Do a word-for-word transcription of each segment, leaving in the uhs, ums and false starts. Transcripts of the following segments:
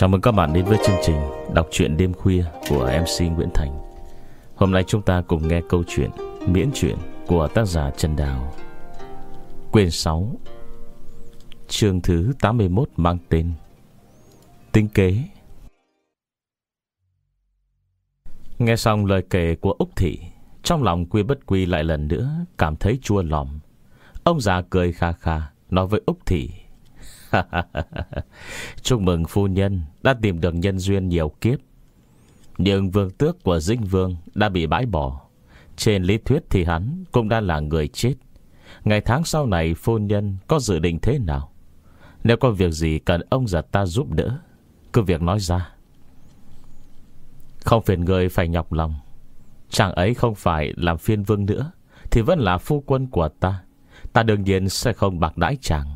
Chào mừng các bạn đến với chương trình đọc truyện đêm khuya của em xê Nguyễn Thành. Hôm nay chúng ta cùng nghe câu chuyện miễn truyện của tác giả Trần Đào. Quyển sáu, chương thứ tám mươi mốt mang tên Tính kế. Nghe xong lời kể của Úc Thị, trong lòng Quy Bất Quy lại lần nữa cảm thấy chua lòng. Ông già cười kha kha nói với Úc Thị: chúc mừng phu nhân đã tìm được nhân duyên nhiều kiếp. Nhưng vương tước của Dinh Vương đã bị bãi bỏ. Trên lý thuyết thì hắn cũng đã là người chết. Ngày tháng sau này phu nhân có dự định thế nào? Nếu có việc gì cần ông già ta giúp đỡ, cứ việc nói ra, không phiền người phải nhọc lòng. Chàng ấy không phải làm phiên vương nữa thì vẫn là phu quân của ta. Ta đương nhiên sẽ không bạc đãi chàng.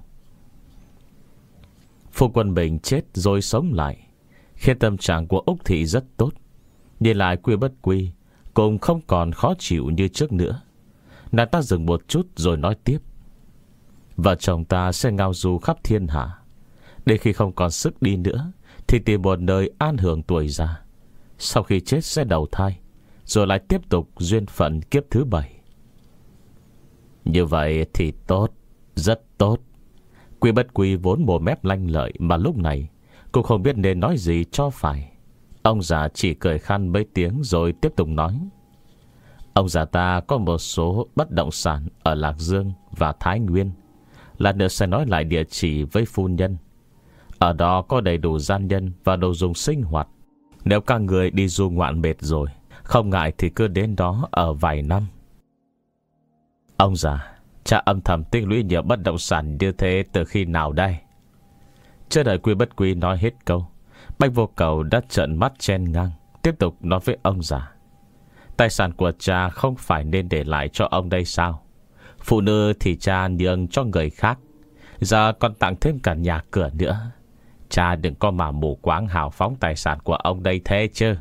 Phu quân mình chết rồi sống lại, khiến tâm trạng của Úc Thị rất tốt. Nhìn lại Quy Bất Quy cũng không còn khó chịu như trước nữa. Nàng ta dừng một chút rồi nói tiếp: vợ chồng ta sẽ ngao du khắp thiên hạ, để khi không còn sức đi nữa thì tìm một nơi an hưởng tuổi già. Sau khi chết sẽ đầu thai, rồi lại tiếp tục duyên phận kiếp thứ bảy. Như vậy thì tốt, rất tốt. Quy Bất Quy vốn mồm mép lanh lợi, mà lúc này cũng không biết nên nói gì cho phải. Ông già chỉ cười khan mấy tiếng rồi tiếp tục nói: ông già ta có một số bất động sản ở Lạc Dương và Thái Nguyên. Lát nữa sẽ nói lại địa chỉ với phu nhân. Ở đó có đầy đủ gian nhân và đồ dùng sinh hoạt. Nếu các người đi du ngoạn mệt rồi, không ngại thì cứ đến đó ở vài năm. Ông già, cha âm thầm tích lũy nhiều bất động sản như thế từ khi nào đây? Chưa đợi Quy Bất Quy nói hết câu, Bạch Vô Cầu đã trợn mắt chen ngang, tiếp tục nói với ông già: tài sản của cha không phải nên để lại cho ông đây sao? Phụ nữ thì cha nhường cho người khác, giờ còn tặng thêm cả nhà cửa nữa. Cha đừng có mà mù quáng hào phóng tài sản của ông đây thế chứ.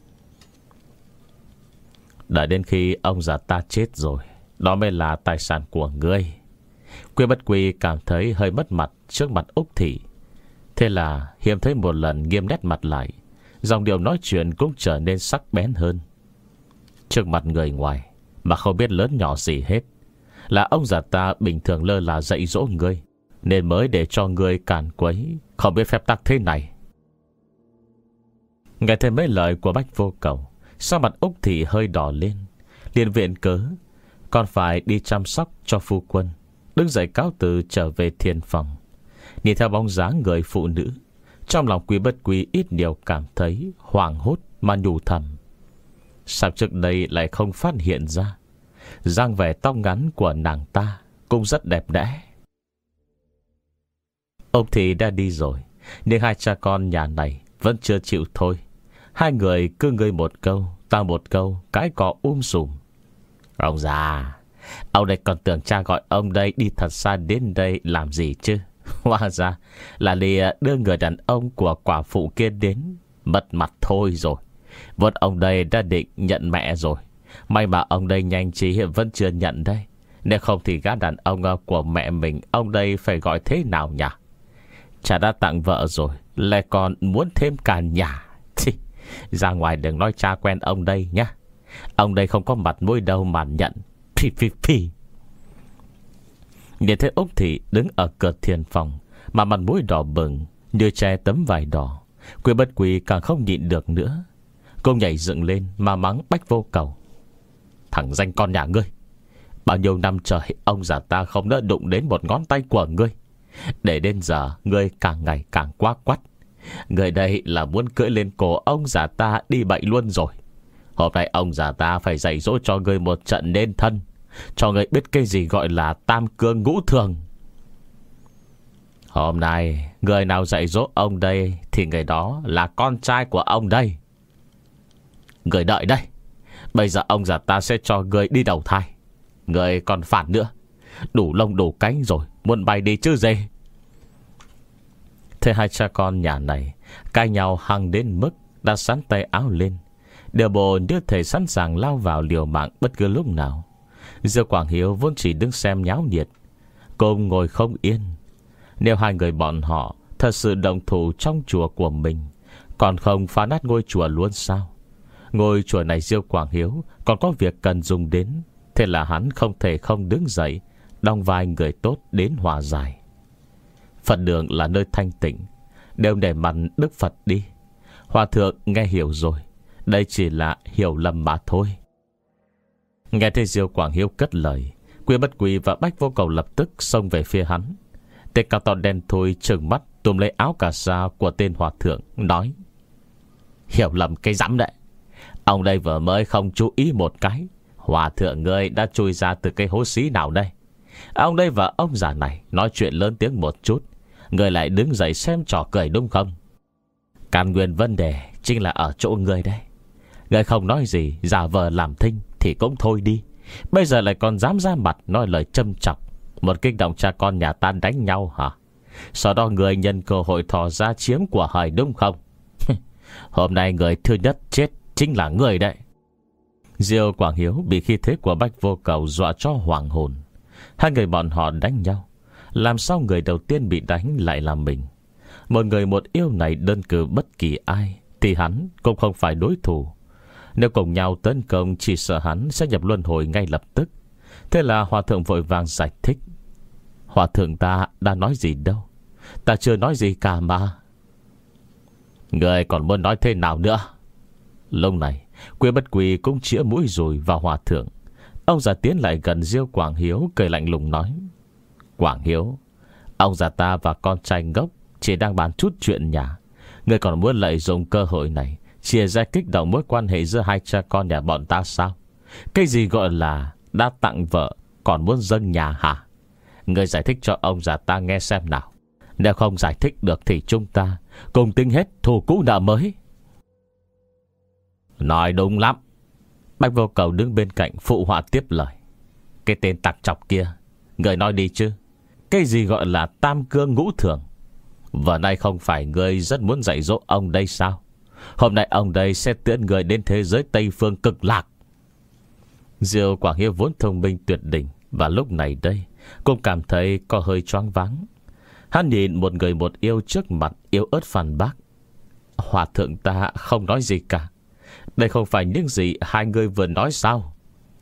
Đợi đến khi ông già ta chết rồi, đó mới là tài sản của ngươi. Quy Bất Quy cảm thấy hơi mất mặt trước mặt Úc Thị. Thế là hiếm thấy một lần nghiêm nét mặt lại, dòng điệu nói chuyện cũng trở nên sắc bén hơn. Trước mặt người ngoài mà không biết lớn nhỏ gì hết, là ông già ta bình thường lơ là dạy dỗ ngươi, nên mới để cho ngươi càn quấy, không biết phép tắc thế này. Nghe thấy mấy lời của Bách Vô Cầu, sao mặt Úc Thị hơi đỏ lên, liền viện cớ còn phải đi chăm sóc cho phu quân, đứng dậy cáo từ trở về thiền phòng. Nhìn theo bóng dáng người phụ nữ, trong lòng Quy Bất Quy ít nhiều cảm thấy hoảng hốt mà nhủ thầm: sao trước đây lại không phát hiện ra dáng vẻ tóc ngắn của nàng ta cũng rất đẹp đẽ. Ông thì đã đi rồi, nhưng hai cha con nhà này vẫn chưa chịu thôi. Hai người cứ ngươi một câu ta một câu, cái cọ um sùm. Ông già, ông đây còn tưởng cha gọi ông đây đi thật xa đến đây làm gì chứ? Hóa ra là đi đưa người đàn ông của quả phụ kia đến. Mất mặt thôi rồi. Vốn ông đây đã định nhận mẹ rồi. May mà ông đây nhanh trí vẫn chưa nhận đây. Nếu không thì gã đàn ông của mẹ mình, ông đây phải gọi thế nào nhỉ? Cha đã tặng vợ rồi, lại còn muốn thêm cả nhà. Ra ngoài đừng nói cha quen ông đây nhá. Ông đây không có mặt mũi đâu mà nhận. Phi phi phi. Nhìn thấy Úc Thị đứng ở cửa thiền phòng mà mặt mũi đỏ bừng như che tấm vải đỏ, Quy Bất Quy càng không nhịn được nữa. Cô nhảy dựng lên mà mắng Bách Vô Cầu: thằng danh con nhà ngươi, bao nhiêu năm trời ông già ta không đỡ đụng đến một ngón tay của ngươi, để đến giờ ngươi càng ngày càng quá quắt. Người đây là muốn cưỡi lên cổ ông già ta đi bậy luôn rồi. Hôm nay ông già ta phải dạy dỗ cho ngươi một trận nên thân, cho ngươi biết cái gì gọi là tam cương ngũ thường. Hôm nay người nào dạy dỗ ông đây thì người đó là con trai của ông đây. Người đợi đây, bây giờ ông già ta sẽ cho ngươi đi đầu thai. Ngươi còn phản nữa, đủ lông đủ cánh rồi, muốn bay đi chứ gì. Thế hai cha con nhà này cãi nhau hăng đến mức đã sắn tay áo lên, đều bộ như thể sẵn sàng lao vào liều mạng bất cứ lúc nào. Diêu Quảng Hiếu vốn chỉ đứng xem nháo nhiệt, cô ngồi không yên. Nếu hai người bọn họ thật sự đồng thủ trong chùa của mình Còn không phá nát ngôi chùa luôn sao? Ngôi chùa này Diêu Quảng Hiếu còn có việc cần dùng đến. Thế là hắn không thể không đứng dậy, đóng vai người tốt đến hòa giải. Phật đường là nơi thanh tịnh, đều để mặt Đức Phật đi. Hòa thượng nghe hiểu rồi, đây chỉ là hiểu lầm mà thôi. Nghe thấy Diêu Quảng Hiếu cất lời, Quy Bất Quy và Bách Vô Cầu lập tức xông về phía hắn. Tên cao to đen thui trừng mắt túm lấy áo cà sa của tên hòa thượng, nói: Hiểu lầm cái rắm đấy. Ông đây vừa mới không chú ý một cái, hòa thượng ngươi đã chui ra từ cái hố xí nào đây? Ông đây và ông già này nói chuyện lớn tiếng một chút, ngươi lại đứng dậy xem trò cười đúng không? Căn nguyên vấn đề chính là ở chỗ ngươi đây. Ngươi không nói gì, giả vờ làm thinh thì cũng thôi đi, bây giờ lại còn dám ra mặt nói lời châm chọc, một kích động cha con nhà ta đánh nhau hả? Sau đó người nhân cơ hội thò ra chiếm của hời đúng không? Hôm nay người thứ nhất chết chính là người đấy. Diêu Quảng Hiếu bị khí thế của Bách Vô Cầu dọa cho hoàng hồn. Hai người bọn họ đánh nhau, làm sao người đầu tiên bị đánh lại là mình? Một người một yêu này đơn cử bất kỳ ai thì hắn cũng không phải đối thủ. Nếu cùng nhau tấn công, chỉ sợ hắn sẽ nhập luân hồi ngay lập tức. Thế là hòa thượng vội vàng giải thích: Hòa thượng ta đã nói gì đâu, ta chưa nói gì cả mà. Người còn muốn nói thế nào nữa? Lúc này Quy Bất Quy cũng chĩa mũi dùi vào hòa thượng. Ông già tiến lại gần Diêu Quảng Hiếu, cười lạnh lùng nói: Quảng Hiếu, ông già ta và con trai ngốc chỉ đang bàn chút chuyện nhà, người còn muốn lợi dụng cơ hội này chia ra kích động mối quan hệ giữa hai cha con nhà bọn ta sao? Cái gì gọi là đã tặng vợ còn muốn dâng nhà hả? Người giải thích cho ông già ta nghe xem nào. Nếu không giải thích được thì chúng ta cùng tính hết thù cũ nợ mới. Nói đúng lắm. Bách Vô Cầu đứng bên cạnh phụ họa tiếp lời: Cái tên tặc chọc kia, người nói đi chứ. Cái gì gọi là tam cương ngũ thường? Vừa nay không phải người rất muốn dạy dỗ ông đây sao? Hôm nay ông đây sẽ tiễn người đến thế giới Tây Phương cực lạc. Diêu Quảng Hiếu vốn thông minh tuyệt đỉnh, và lúc này đây cũng cảm thấy có hơi choáng váng. Hắn nhìn một người một yêu trước mặt, yếu ớt phản bác: Hòa thượng ta không nói gì cả. Đây không phải những gì hai người vừa nói sao?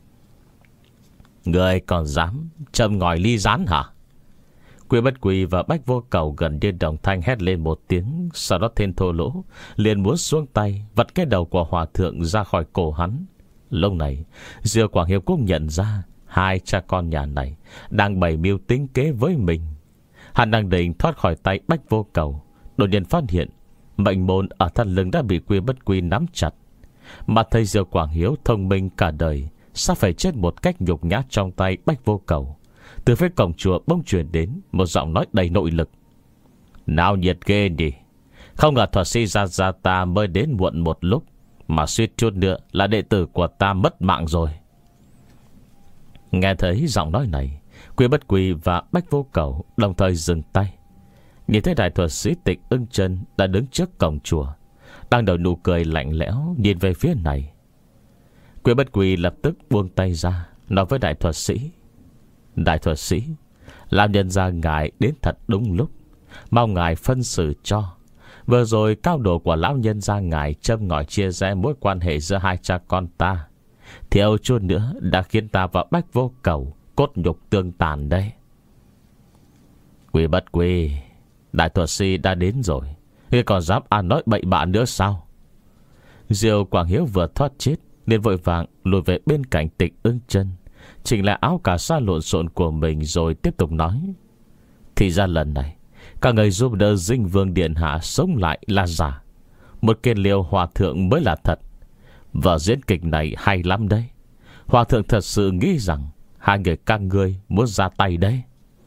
Người còn dám châm ngòi ly gián hả? Quy Bất Quy và Bách Vô Cầu gần như đồng thanh hét lên một tiếng. Sau đó Thiên Thô Lỗ liền muốn xuống tay vặt cái đầu của hòa thượng ra khỏi cổ hắn. Lúc này Diêu Quảng Hiếu cũng nhận ra hai cha con nhà này đang bày mưu tính kế với mình. Hắn đang định thoát khỏi tay Bách Vô Cầu, đột nhiên phát hiện mệnh môn ở thân lưng đã bị Quy Bất Quy nắm chặt. Mà thấy Diêu Quảng Hiếu thông minh cả đời, sao phải chết một cách nhục nhã trong tay Bách Vô Cầu? Từ phía cổng chùa bỗng truyền đến một giọng nói đầy nội lực: Nào nhiệt ghê nhỉ. Không ngờ thuật sĩ Gia Gia ta mới đến muộn một lúc, mà suýt chút nữa là đệ tử của ta mất mạng rồi. Nghe thấy giọng nói này, Quy Bất Quy và Bách Vô Cầu đồng thời dừng tay. Nhìn thấy đại thuật sĩ Tịch Ưng Chân đã đứng trước cổng chùa, đang đầu nụ cười lạnh lẽo nhìn về phía này. Quy Bất Quy lập tức buông tay ra, nói với đại thuật sĩ: Đại thuật sĩ, làm nhân ra ngài đến thật đúng lúc, mong ngài phân xử cho. Vừa rồi cao độ của lão nhân gia ngài châm ngòi chia rẽ mối quan hệ giữa hai cha con ta, thiếu chút nữa đã khiến ta và Bách Vô Cầu cốt nhục tương tàn đây. Quy Bất Quy, đại thuật sĩ đã đến rồi, ngươi còn dám ăn nói bậy bạ nữa sao? Diêu Quảng Hiếu vừa thoát chết nên vội vàng lùi về bên cạnh Tịch Ưng Chân, chỉnh lại áo cà sa lộn xộn của mình, rồi tiếp tục nói: Thì ra lần này các người giúp đỡ Dinh Vương Điện Hạ sống lại là giả, một kết liêu hòa thượng mới là thật. Vở diễn kịch này hay lắm đấy. Hòa thượng thật sự nghĩ rằng hai người các ngươi muốn ra tay đấy.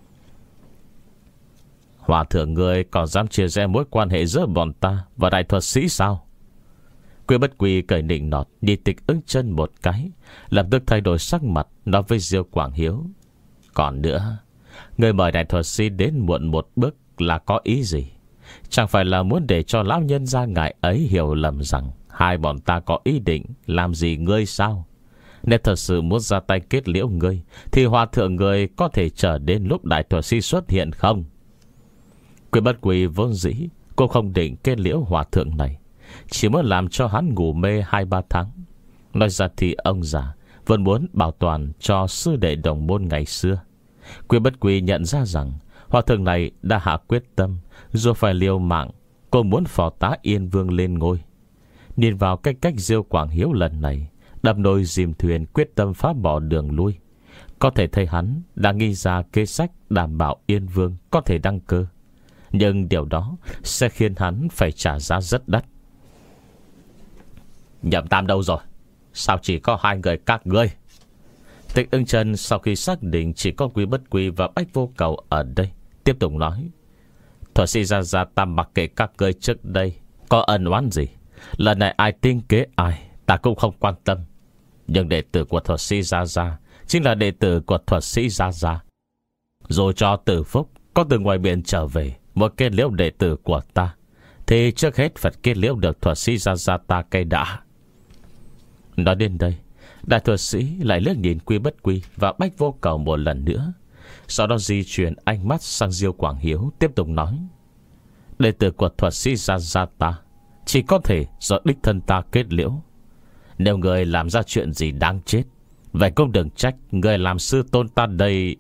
Hòa thượng ngươi còn dám chia rẽ mối quan hệ giữa bọn ta và đại thuật sĩ sao? Quy Bất Quy cởi nịnh nọt nhìn Tịch Ưng Chân một cái, lập tức thay đổi sắc mặt, nói với Diêu Quảng Hiếu: Còn nữa, người mời đại thuật sĩ đến muộn một bước là có ý gì? Chẳng phải là muốn để cho lão nhân gia ngài ấy hiểu lầm rằng hai bọn ta có ý định làm gì ngươi sao? Nếu thật sự muốn ra tay kết liễu ngươi, thì hòa thượng ngươi có thể chờ đến lúc đại thuật sĩ xuất hiện không? Quy Bất Quy vốn dĩ cũng không định kết liễu hòa thượng này, chỉ muốn làm cho hắn ngủ mê hai ba tháng. Nói ra thì ông già vẫn muốn bảo toàn cho sư đệ đồng môn ngày xưa. Quy Bất Quy nhận ra rằng hòa thượng này đã hạ quyết tâm, dù phải liều mạng cũng muốn phò tá Yên Vương lên ngôi. Nhìn vào cái cách Diêu Quảng Hiếu lần này đập nồi dìm thuyền, quyết tâm phá bỏ đường lui, có thể thấy hắn đã nghĩ ra kế sách đảm bảo Yên Vương có thể đăng cơ. Nhưng điều đó sẽ khiến hắn phải trả giá rất đắt. Nhậm Tam đâu rồi? Sao chỉ có hai người các ngươi? Tịch Ưng Chân sau khi xác định chỉ có Quy Bất Quy và Bách Vô Cầu ở đây, tiếp tục nói: Thuật sĩ Gia Gia ta mặc kệ các ngươi trước đây có ân oán gì, lần này ai tính kế ai ta cũng không quan tâm. Nhưng đệ tử của thuật sĩ Gia Gia chính là đệ tử của thuật sĩ Gia Gia. Dù cho Tử Phúc có từ ngoài biển trở về một kết liễu đệ tử của ta, thì trước hết phải kết liễu được thuật sĩ Gia Gia ta cây đã. Nói đến đây, đại thuật sĩ lại liếc nhìn Quy Bất Quy và Bách Vô Cầu một lần nữa, sau đó di chuyển ánh mắt sang Diêu Quảng Hiếu, tiếp tục nói: Đệ tử của thuật sĩ Gia Gia ta chỉ có thể do đích thân ta kết liễu. Nếu người làm ra chuyện gì đáng chết, vậy cũng đừng trách người làm sư tôn ta đây.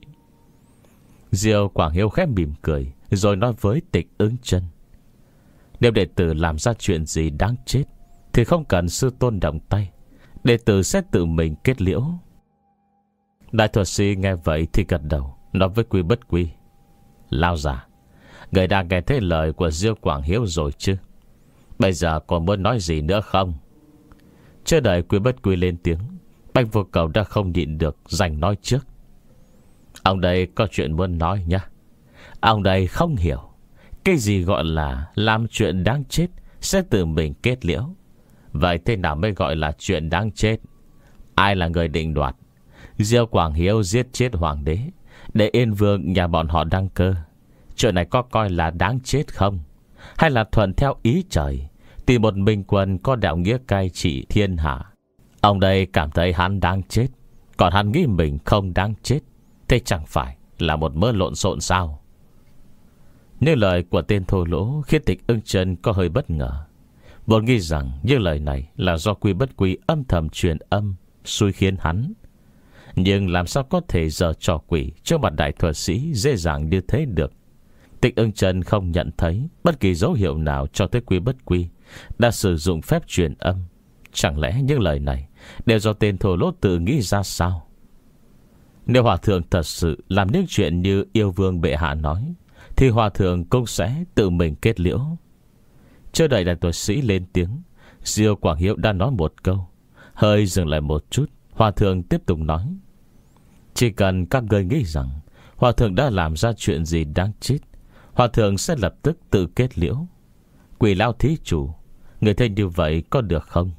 Diêu Quảng Hiếu khẽ mỉm cười, rồi nói với Tịch Ứng Chân: Nếu đệ tử làm ra chuyện gì đáng chết thì không cần sư tôn động tay, đệ tử sẽ tự mình kết liễu. Đại thuật sĩ nghe vậy thì gật đầu, nói với Quy Bất Quy: Lao già, người đã nghe thấy lời của Diêu Quảng Hiếu rồi chứ? Bây giờ còn muốn nói gì nữa không? Chưa đợi Quy Bất Quy lên tiếng, Bách Vô Cầu đã không nhịn được giành nói trước: Ông đây có chuyện muốn nói nhá. Ông đây không hiểu cái gì gọi là làm chuyện đáng chết sẽ tự mình kết liễu. Vậy thế nào mới gọi là chuyện đáng chết? Ai là người định đoạt? Diêu Quảng Hiếu giết chết hoàng đế để Yên Vương nhà bọn họ đăng cơ, chuyện này có coi là đáng chết không? Hay là thuận theo ý trời, tìm một minh quân có đạo nghĩa cai trị thiên hạ? Ông đây cảm thấy hắn đáng chết, còn hắn nghĩ mình không đáng chết, thế chẳng phải là một mớ lộn xộn sao? Như lời của tên thô lỗ khiến Tịch Ưng Chân có hơi bất ngờ, vốn nghĩ rằng những lời này là do Quy Bất Quy âm thầm truyền âm xui khiến hắn. Nhưng làm sao có thể giở trò quỷ trước mặt đại thuật sĩ dễ dàng như thế được? Tịch Ưng Chân không nhận thấy bất kỳ dấu hiệu nào cho thấy Quy Bất Quy đã sử dụng phép truyền âm. Chẳng lẽ những lời này đều do tên thô lỗ tự nghĩ ra sao? Nếu hòa thượng thật sự làm những chuyện như yêu vương bệ hạ nói, thì hòa thượng cũng sẽ tự mình kết liễu. Chưa đợi đại thuật sĩ lên tiếng, Diêu Quảng Hiếu đã nói một câu, hơi dừng lại một chút. Hòa thượng tiếp tục nói: Chỉ cần các người nghĩ rằng hòa thượng đã làm ra chuyện gì đáng chết, hòa thượng sẽ lập tức tự kết liễu. Quỷ lão thí chủ, người thấy như vậy có được không?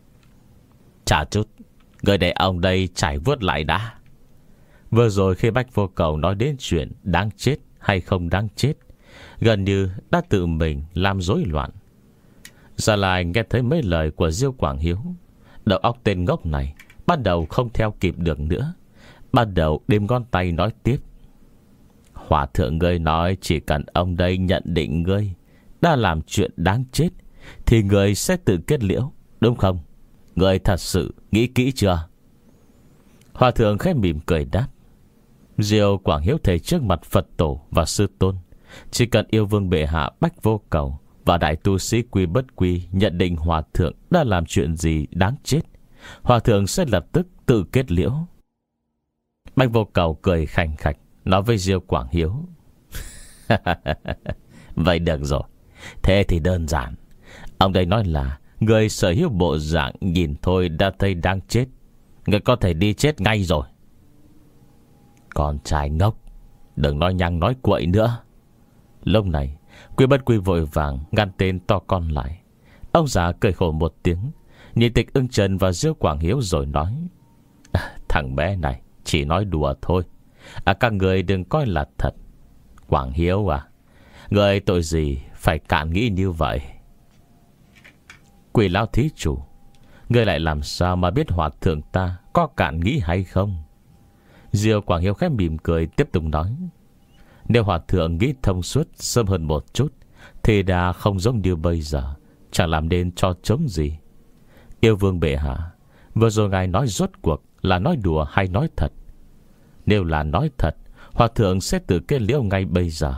Chả chút, người để ông đây trải vuốt lại đã. Vừa rồi khi Bách Vô Cầu nói đến chuyện đáng chết hay không đáng chết, gần như đã tự mình làm rối loạn. Giờ lại nghe thấy mấy lời của Diêu Quảng Hiếu, đầu óc tên ngốc này bắt đầu không theo kịp được nữa, bắt đầu đếm ngón tay nói tiếp: Hòa thượng ngươi nói chỉ cần ông đây nhận định ngươi đã làm chuyện đáng chết thì ngươi sẽ tự kết liễu, đúng không? Ngươi thật sự nghĩ kỹ chưa? Hòa thượng khẽ mỉm cười đáp: Diêu Quảng Hiếu thầy trước mặt Phật tổ và sư tôn, chỉ cần yêu vương bệ hạ Bách Vô Cầu và đại tu sĩ Quy Bất Quy nhận định hòa thượng đã làm chuyện gì đáng chết, hòa thượng sẽ lập tức tự kết liễu. Bách Vô Cầu cười khành khạch nói với Diêu Quảng Hiếu: Vậy được rồi, thế thì đơn giản. Ông đây nói là người sở hữu bộ dạng nhìn thôi đã thấy đáng chết, người có thể đi chết ngay rồi. Con trai ngốc, đừng nói nhăng nói quậy nữa. Lúc này Quy Bất Quy vội vàng ngăn tên to con lại. Ông già cười khổ một tiếng, nhìn Tịch Ưng Chân và Diêu Quảng Hiếu rồi nói: à, Thằng bé này chỉ nói đùa thôi, à, các người đừng coi là thật. Quảng Hiếu à, người tội gì phải cạn nghĩ như vậy? Quỷ lão thí chủ, người lại làm sao mà biết hòa thượng ta có cạn nghĩ hay không? Diêu Quảng Hiếu khẽ mỉm cười tiếp tục nói: Nếu hòa thượng nghĩ thông suốt sớm hơn một chút thì đã không giống như bây giờ, chẳng làm nên cho trống gì. Yêu vương bệ hạ, vừa rồi ngài nói rốt cuộc là nói đùa hay nói thật? Nếu là nói thật, hòa thượng sẽ tự kết liễu ngay bây giờ.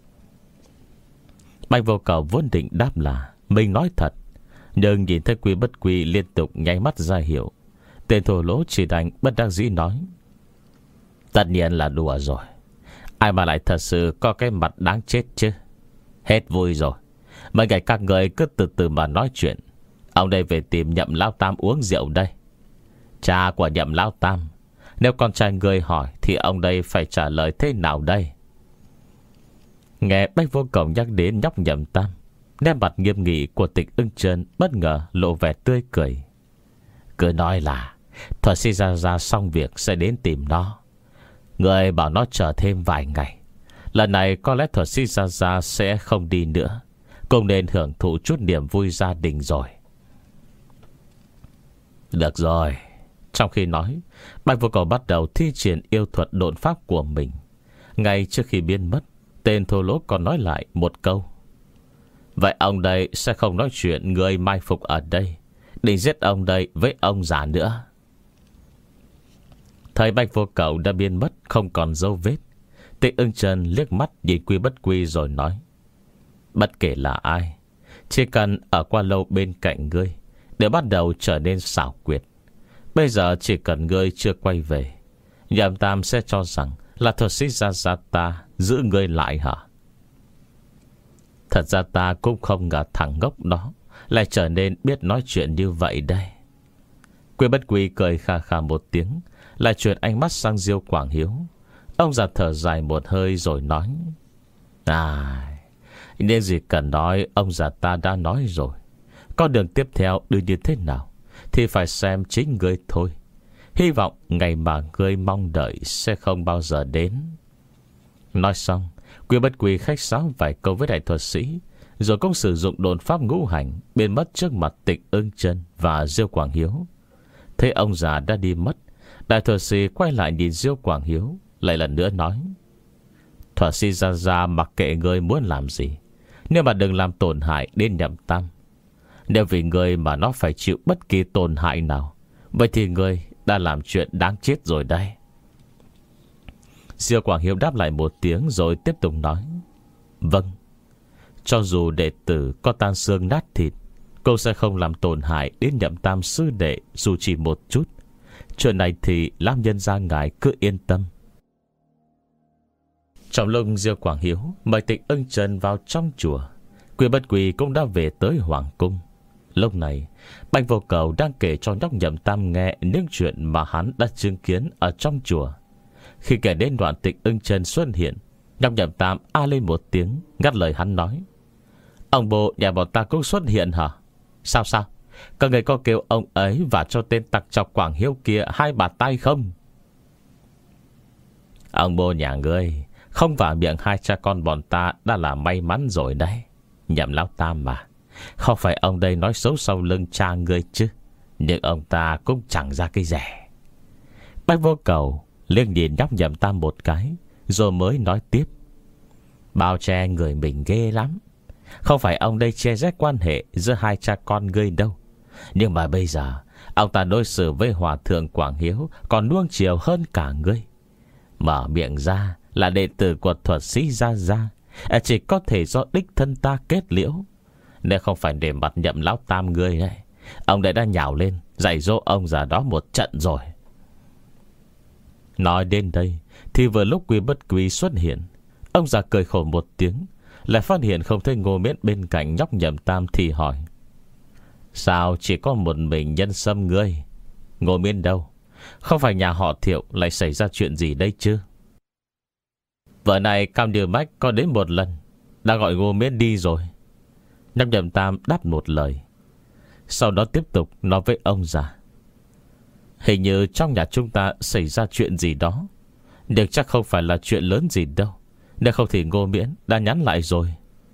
Bạch Vô Cầu vốn định đáp là mình nói thật, nhưng nhìn thấy Quy Bất Quy liên tục nháy mắt ra hiệu, tên thổ lỗ chỉ đành bất đắc dĩ nói: tất nhiên là đùa rồi, ai mà lại thật sự có cái mặt đáng chết chứ. Hết vui rồi, mấy ngày các người cứ từ từ mà nói chuyện. Ông đây về tìm Nhậm Lão Tam uống rượu đây. Cha của Nhậm Lão Tam, nếu con trai người hỏi thì ông đây phải trả lời thế nào đây? Nghe Bạch Vô Cầu nhắc đến nhóc Nhậm Tam, nét mặt nghiêm nghị của Tịch Ưng Chân bất ngờ lộ vẻ tươi cười. Cứ nói là thuật sĩ Gia Gia xong việc sẽ đến tìm nó. Người bảo nó chờ thêm vài ngày. Lần này có lẽ thuật sĩ Gia Gia sẽ không đi nữa, cũng nên hưởng thụ chút niềm vui gia đình rồi. Được rồi. Trong khi nói, Bạch Vô Cầu bắt đầu thi triển yêu thuật độn pháp của mình. Ngay trước khi biến mất, tên thô lỗ còn nói lại một câu: vậy ông đây sẽ không nói chuyện người mai phục ở đây, định giết ông đây với ông già nữa. Thấy Bạch Vô Cầu đã biến mất không còn dấu vết, Tịch Ưng Chân liếc mắt nhìn Quy Bất Quy rồi nói: bất kể là ai, chỉ cần ở qua lâu bên cạnh ngươi để bắt đầu trở nên xảo quyệt. Bây giờ chỉ cần ngươi chưa quay về, Nhậm Tam sẽ cho rằng là thuật sĩ Gia Gia ta giữ ngươi lại hả? Thật ra ta cũng không ngờ thằng ngốc đó lại trở nên biết nói chuyện như vậy đây. Quy Bất Quy cười khà khà một tiếng, lại chuyển ánh mắt sang Diêu Quảng Hiếu. Ông già thở dài một hơi rồi nói: à, nên gì cần nói, ông già ta đã nói rồi. Con đường tiếp theo đưa như thế nào thì phải xem chính ngươi thôi. Hy vọng ngày mà ngươi mong đợi sẽ không bao giờ đến. Nói xong, Quy Bất Quy khách sáo vài câu với đại thuật sĩ, rồi cũng sử dụng độn pháp ngũ hành biến mất trước mặt Tịch Ưng Chân và Diêu Quảng Hiếu. Thấy ông già đã đi mất, đại thuật sĩ quay lại nhìn Diêu Quảng Hiếu, lại lần nữa nói: thuật sĩ Gia Gia mặc kệ ngươi muốn làm gì, nếu mà đừng làm tổn hại đến Nhậm Tam. Nếu vì ngươi mà nó phải chịu bất kỳ tổn hại nào, vậy thì ngươi đã làm chuyện đáng chết rồi đây. Diêu Quảng Hiếu đáp lại một tiếng rồi tiếp tục nói: vâng, cho dù đệ tử có tan xương nát thịt, cô sẽ không làm tổn hại đến Nhậm Tam sư đệ dù chỉ một chút. Chuyện này thì Lam nhân gia ngài cứ yên tâm. Trong lúc Diêu Quảng Hiếu mời Tịch Ưng Chân vào trong chùa, Quy Bất Quy cũng đã về tới hoàng cung. Lúc này Bạch Vô Cầu đang kể cho nhóc Nhậm Tam nghe những chuyện mà hắn đã chứng kiến ở trong chùa. Khi kể đến đoạn Tịch Ưng Chân xuất hiện, nhóc Nhậm Tam a lên một tiếng, ngắt lời hắn nói: ông bộ nhà bọn ta cũng xuất hiện hả? Sao sao? Các người có kêu ông ấy và cho tên tặc chọc Quảng Hiếu kia hai bà tay không? Ông bố nhà ngươi không vào miệng hai cha con bọn ta đã là may mắn rồi đấy. Nhậm Lão Tam mà, không phải ông đây nói xấu sau lưng cha ngươi chứ, nhưng ông ta cũng chẳng ra cái rẻ. Bạch Vô Cầu liếc nhìn nhóc Nhậm Tam một cái, rồi mới nói tiếp: bao che người mình ghê lắm. Không phải ông đây che rét quan hệ giữa hai cha con ngươi đâu, nhưng mà bây giờ ông ta đối xử với hòa thượng Quảng Hiếu còn nuông chiều hơn cả ngươi. Mở miệng ra là đệ tử của thuật sĩ Gia Gia, chỉ có thể do đích thân ta kết liễu. Nếu không phải để mặt Nhậm Lão Tam ngươi đấy, ông đã đã nhào lên dạy dỗ ông già đó một trận rồi. Nói đến đây thì vừa lúc Quy Bất Quy xuất hiện, ông già cười khổ một tiếng, lại phát hiện không thấy Ngô Miễn bên cạnh nhóc Nhậm Tam thì hỏi: sao chỉ có một mình Nhân Sâm ngươi? Ngô Miễn đâu? Không phải nhà họ Thiệu lại xảy ra chuyện gì đây chứ? Vợ này Cam Điều Bách có đến một lần đã gọi Ngô Miễn đi rồi. Nhóc Nhậm Tam đáp một lời, sau đó tiếp tục nói với ông già: hình như trong nhà chúng ta xảy ra chuyện gì đó, nhưng chắc không phải là chuyện lớn gì đâu, nếu không thì Ngô Miễn đã nhắn lại rồi.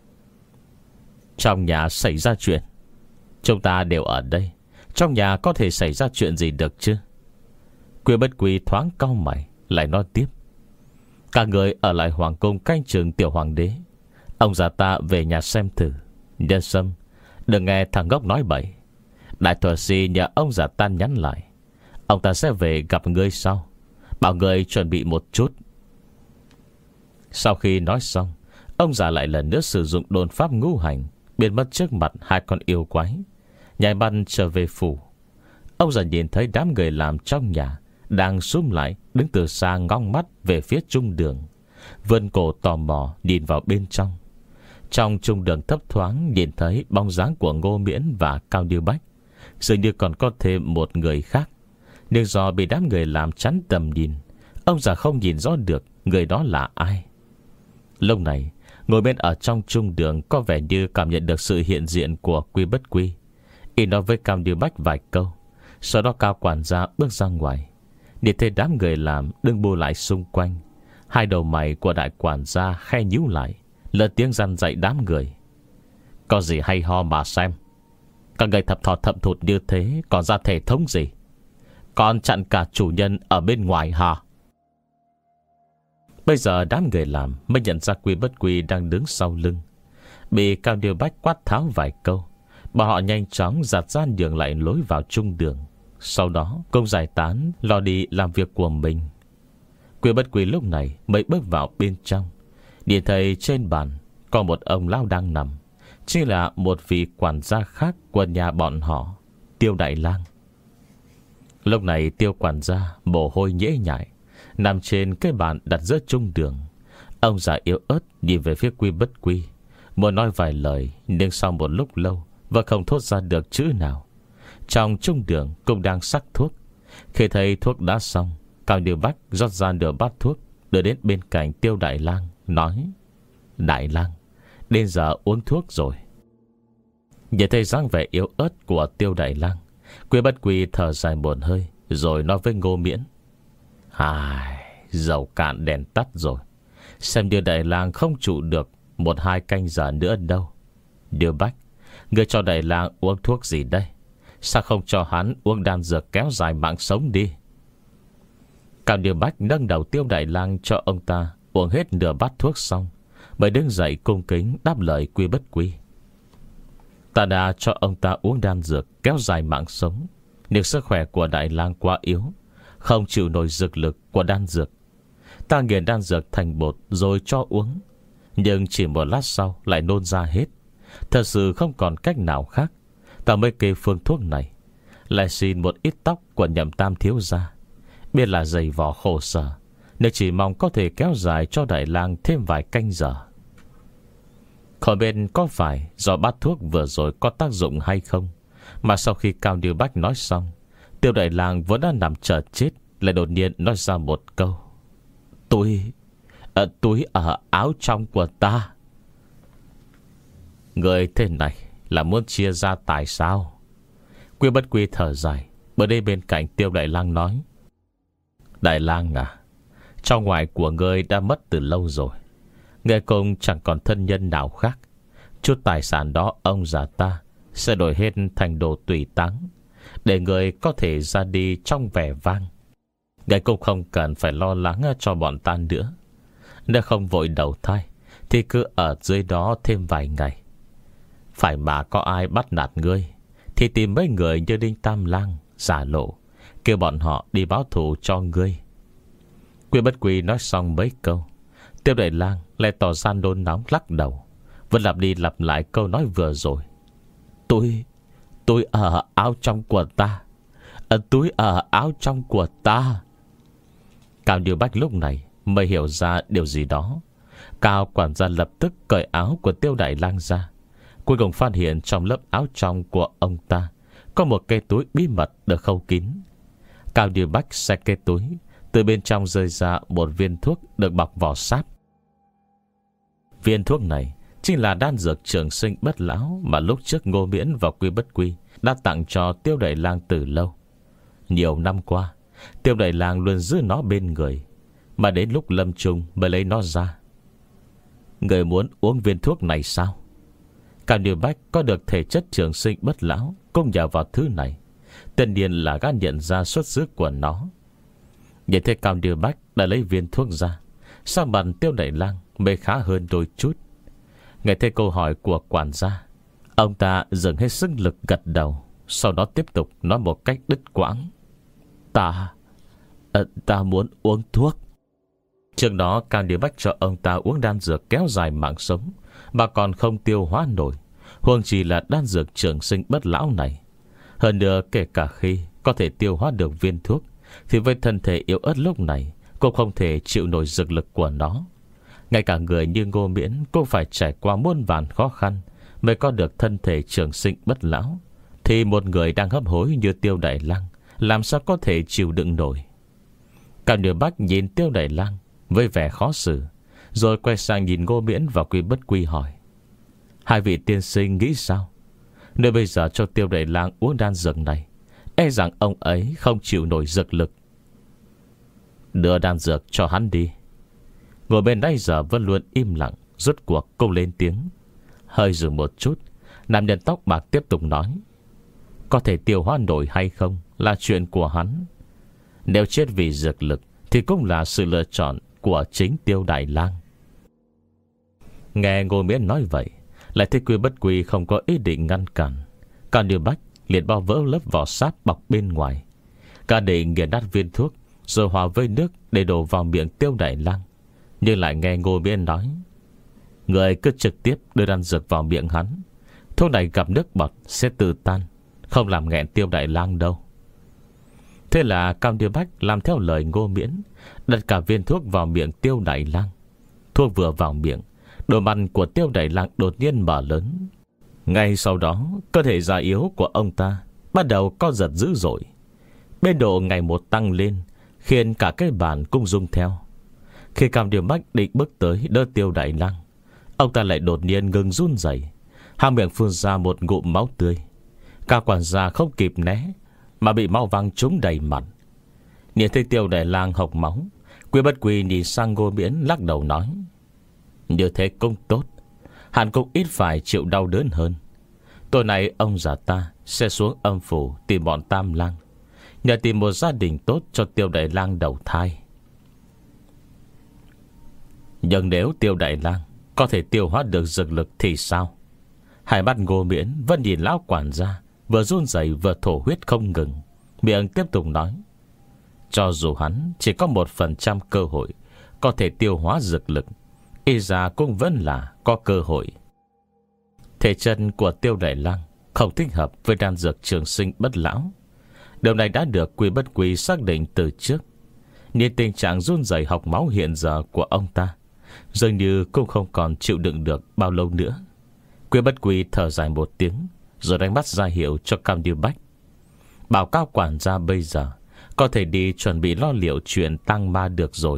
Trong nhà xảy ra chuyện? Chúng ta đều ở đây, trong nhà có thể xảy ra chuyện gì được chứ? Quy Bất Quy thoáng cau mày, lại nói tiếp: các người ở lại hoàng cung canh chừng tiểu hoàng đế. Ông già ta về nhà xem thử. Nhân Sâm, Đừng nghe thằng ngốc nói bậy. Đại thuật sĩ nhờ ông già Tan nhắn lại, ông ta sẽ về gặp ngươi sau, bảo ngươi chuẩn bị một chút. Sau khi nói xong, ông già lại lần nữa sử dụng đồn pháp ngũ hành, biến mất trước mặt hai con yêu quái, nhảy bắn trở về phủ. Ông già nhìn thấy đám người làm trong nhà đang xúm lại, đứng từ xa ngóng mắt về phía trung đường, vươn cổ tò mò nhìn vào bên trong. Trong trung đường thấp thoáng nhìn thấy bóng dáng của Ngô Miễn và Cao Như Bách, dường như còn có thêm một người khác, nhưng do bị đám người làm chắn tầm nhìn, ông già không nhìn rõ được người đó là ai. Lúc này, ngồi bên ở trong trung đường có vẻ như cảm nhận được sự hiện diện của Quy Bất Quy. Y nói với Cao Như Bách vài câu, sau đó Cao quản gia bước ra ngoài. Nhìn thấy đám người làm đứng bu lại xung quanh, hai đầu mày của đại quản gia khe nhíu lại, lớn tiếng răn dạy đám người: có gì hay ho mà xem. Các người thập thò thậm thụt như thế còn ra thể thống gì? Còn chặn cả chủ nhân ở bên ngoài hả? Bây giờ đám người làm mới nhận ra Quy Bất Quy đang đứng sau lưng. Bị Cao Như Bách quát tháo vài câu, bọn họ nhanh chóng giạt ra nhường lại lối vào trung đường. Sau đó cùng giải tán lo đi làm việc của mình. Quy Bất Quy lúc này mới bước vào bên trong, nhìn thấy trên bàn có một ông lão đang nằm, chính là một vị quản gia khác của nhà bọn họ, Tiêu Đại Lang. Lúc này Tiêu quản gia mồ hôi nhễ nhại, nằm trên cái bàn đặt giữa trung đường. Ông già yếu ớt nhìn về phía Quy Bất Quy, muốn nói vài lời, nhưng sau một lúc lâu vẫn không thốt ra được chữ nào. Trong trung đường cũng đang sắc thuốc. Khi thấy thuốc đã xong, Cao Như Bách rót ra nửa bát thuốc, đưa đến bên cạnh Tiêu Đại Lang, nói: Đại Lang, đến giờ uống thuốc rồi. Nhìn thấy dáng vẻ yếu ớt của Tiêu Đại Lang, Quy Bất Quy thở dài một hơi, rồi nói với Ngô Miễn: Ai, dầu cạn đèn tắt rồi. Xem như Đại Lang không trụ được một hai canh giờ nữa đâu. Như Bách, ngươi cho Đại Lang uống thuốc gì đây? Sao không cho hắn uống đan dược kéo dài mạng sống đi? Cao Như Bách nâng đầu Tiêu Đại Lang cho ông ta uống hết nửa bát thuốc xong, mới đứng dậy cung kính đáp lời Quy Bất Quy: Ta đã cho ông ta uống đan dược kéo dài mạng sống, nhưng sức khỏe của Đại Lang quá yếu, không chịu nổi dược lực của đan dược. Ta nghiền đan dược thành bột rồi cho uống, nhưng chỉ một lát sau lại nôn ra hết. Thật sự không còn cách nào khác, ta mới kê phương thuốc này, lại xin một ít tóc của Nhậm Tam thiếu gia. Biết là dày vò khổ sở, nên chỉ mong có thể kéo dài cho Đại Lang thêm vài canh giờ. Khỏi bên có phải do bát thuốc vừa rồi có tác dụng hay không, mà sau khi Cao Như Bách nói xong, Tiêu Đại Lang vẫn đang nằm chờ chết, lại đột nhiên nói ra một câu: Túi à, Túi ở áo trong của ta. Người thế này là muốn chia ra tài sao? Quy Bất Quy thở dài, bữa đây bên cạnh Tiêu Đại Lang nói: Đại Lang à, trong ngoài của ngươi đã mất từ lâu rồi. Nghe cùng chẳng còn thân nhân nào khác. Chút tài sản đó ông già ta sẽ đổi hết thành đồ tùy táng, để người có thể ra đi trong vẻ vang. Ngài cũng không cần phải lo lắng cho bọn ta nữa. Nếu không vội đầu thai thì cứ ở dưới đó thêm vài ngày. Phải mà có ai bắt nạt ngươi thì tìm mấy người như Đinh Tam Lang, Giả Lộ, kêu bọn họ đi báo thù cho ngươi. Quy Bất Quy nói xong mấy câu, Tiêu Đại Lang lại tỏ ra nôn nóng lắc đầu, vẫn lặp đi lặp lại câu nói vừa rồi: Tôi Tôi ở áo trong của ta, ở túi ở áo trong của ta. Cao Như Bách lúc này mới hiểu ra điều gì đó. Cao quản gia lập tức cởi áo của Tiêu Đại Lang ra, cuối cùng phát hiện trong lớp áo trong của ông ta có một cái túi bí mật được khâu kín. Cao Như Bách xách cái túi, từ bên trong rơi ra một viên thuốc được bọc vỏ sáp. Viên thuốc này chính là đan dược trường sinh bất lão mà lúc trước Ngô Miễn và Quy Bất Quy đã tặng cho Tiêu Đại Lang từ lâu. Nhiều năm qua, Tiêu Đại Lang luôn giữ nó bên người, mà đến lúc lâm chung mới lấy nó ra. Người muốn uống viên thuốc này sao? Cao Như Bách có được thể chất trường sinh bất lão cũng nhờ vào thứ này, tất nhiên là gã nhận ra xuất xứ của nó. Nhìn thấy Cao Như Bách đã lấy viên thuốc ra, sao mặt Tiêu Đại Lang mới khá hơn đôi chút. Nghe thấy câu hỏi của quản gia, Ông ta dừng hết sức lực gật đầu, sau đó tiếp tục nói một cách đứt quãng. Ta à, Ta muốn uống thuốc. Trước đó Cao Điều Bách cho ông ta uống đan dược kéo dài mạng sống mà còn không tiêu hóa nổi, huống chỉ là đan dược trường sinh bất lão này. Hơn nữa kể cả khi có thể tiêu hóa được viên thuốc, thì với thân thể yếu ớt lúc này cũng không thể chịu nổi dược lực của nó. Ngay cả người như Ngô Miễn cũng phải trải qua muôn vàn khó khăn mới có được thân thể trường sinh bất lão, thì một người đang hấp hối như Tiêu Đại Lang làm sao có thể chịu đựng nổi. Cao Điều Bách nhìn Tiêu Đại Lang với vẻ khó xử, rồi quay sang nhìn Ngô Miễn và Quy Bất Quy hỏi: hai vị tiên sinh nghĩ sao? Nếu bây giờ cho Tiêu Đại Lang uống đan dược này, e rằng ông ấy không chịu nổi dược lực. Đưa đan dược cho hắn đi. Ngồi bên đây giờ vẫn luôn im lặng, rốt cuộc cô lên tiếng. Hơi dừng một chút, nam nhân tóc bạc tiếp tục nói: có thể tiêu hóa nổi hay không là chuyện của hắn. Nếu chết vì dược lực thì cũng là sự lựa chọn của chính Tiêu Đại Lang. Nghe Ngô Miễn nói vậy, lại thấy Quy Bất Quy không có ý định ngăn cản. Cao Điều Bách liền bao vỡ lớp vỏ sáp bọc bên ngoài, cả định nghiền nát viên thuốc rồi hòa với nước để đổ vào miệng Tiêu Đại Lang. Nhưng lại nghe Ngô Miễn nói: người cứ trực tiếp đưa đan dược vào miệng hắn, thuốc này gặp nước bọt sẽ tự tan, không làm nghẹn Tiêu Đại Lang đâu. Thế là Cao Điều Bách làm theo lời Ngô Miễn, đặt cả viên thuốc vào miệng Tiêu Đại Lang. Thuốc vừa vào miệng, đôi mắt của Tiêu Đại Lang đột nhiên mở lớn. Ngay sau đó, cơ thể già yếu của ông ta bắt đầu co giật dữ dội, biên độ ngày một tăng lên, khiến cả cái bàn cũng rung theo. Khi Cao Điều Bách định bước tới đỡ Tiêu Đại Lang, ông ta lại đột nhiên ngừng run rẩy, hang miệng phun ra một ngụm máu tươi. Cao quản gia không kịp né mà bị máu văng trúng đầy mặt. Nhìn thấy Tiêu Đại Lang hộc máu, Quy Bất Quy nhìn sang Ngô Miễn lắc đầu nói: như thế cũng tốt, hắn cũng ít phải chịu đau đớn hơn. Tối nay ông già ta sẽ xuống âm phủ tìm bọn Tam Lang, nhờ tìm một gia đình tốt cho Tiêu Đại Lang đầu thai. Nhưng nếu Tiêu Đại Lang có thể tiêu hóa được dược lực thì sao? Hai mắt Ngô Miễn vẫn nhìn lão quản gia vừa run rẩy vừa thổ huyết không ngừng, miệng tiếp tục nói: cho dù hắn chỉ có một phần trăm cơ hội có thể tiêu hóa dược lực, y ra cũng vẫn là có cơ hội. Thể chất của Tiêu Đại Lang không thích hợp với đan dược trường sinh bất lão. Điều này đã được Quy Bất Quy xác định từ trước. Nhìn tình trạng run rẩy học máu hiện giờ của ông ta, dường như cũng không còn chịu đựng được bao lâu nữa. Quy Bất Quy thở dài một tiếng, rồi đánh mắt ra hiệu cho Cao Điều Bách, bảo Cao quản gia bây giờ có thể đi chuẩn bị lo liệu chuyện tăng ma được rồi.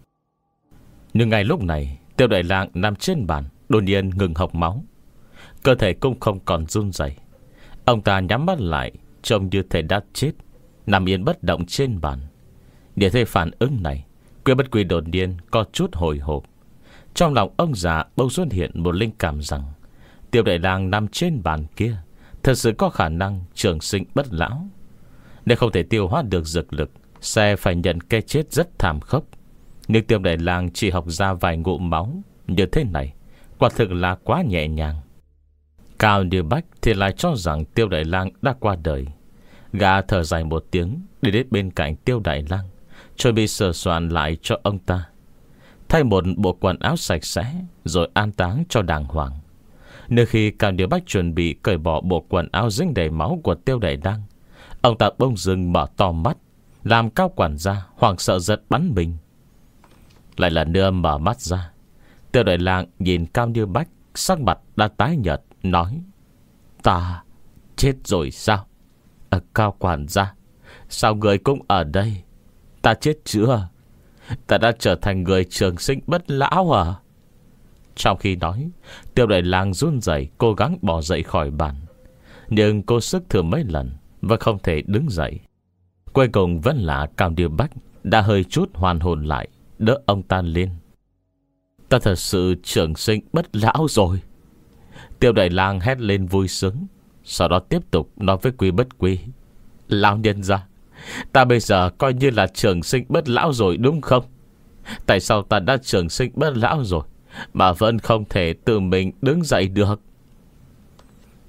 Nhưng ngay lúc này, Tiêu Đại Lang nằm trên bàn đột nhiên ngừng học máu, cơ thể cũng không còn run rẩy. Ông ta nhắm mắt lại, trông như thể đã chết, nằm yên bất động trên bàn. Để thấy phản ứng này, Quy Bất Quy đột nhiên có chút hồi hộp. Trong lòng ông già bỗng xuất hiện một linh cảm rằng Tiêu Đại Lang nằm trên bàn kia thật sự có khả năng trường sinh bất lão. Nếu không thể tiêu hóa được dược lực, sẽ phải nhận cái chết rất thảm khốc. Nhưng Tiêu Đại Lang chỉ học ra vài ngụm máu như thế này, quả thực là quá nhẹ nhàng. Cao Điều Bách thì lại cho rằng Tiêu Đại Lang đã qua đời. Gã thở dài một tiếng, đi đến bên cạnh Tiêu Đại Lang, chuẩn bị sửa soạn lại cho ông ta, thay một bộ quần áo sạch sẽ, rồi an táng cho đàng hoàng. Nơi khi Cao Điều Bách chuẩn bị cởi bỏ bộ quần áo dính đầy máu của Tiêu Đại Lang, ông ta bỗng dưng mở to mắt, làm Cao quản gia hoảng sợ giật bắn mình. Lại lần nữa mở mắt ra, Tiêu Đại Lang nhìn Cao Điều Bách, sắc mặt đã tái nhợt, nói: ta chết rồi sao? À, Cao quản gia, sao người cũng ở đây? Ta chết chưa? Ta đã trở thành người trường sinh bất lão à? Trong khi nói, Tiêu Đại Lang run rẩy cố gắng bỏ dậy khỏi bàn, nhưng cố sức thử mấy lần và không thể đứng dậy. Cuối cùng vẫn là Cao Điều Bách đã hơi chút hoàn hồn lại, đỡ ông ta lên. Ta thật sự trường sinh bất lão rồi. Tiêu Đại Lang hét lên vui sướng, sau đó tiếp tục nói với Quy Bất Quy: lão nhân gia, ta bây giờ coi như là trường sinh bất lão rồi đúng không? Tại sao ta đã trường sinh bất lão rồi mà vẫn không thể tự mình đứng dậy được?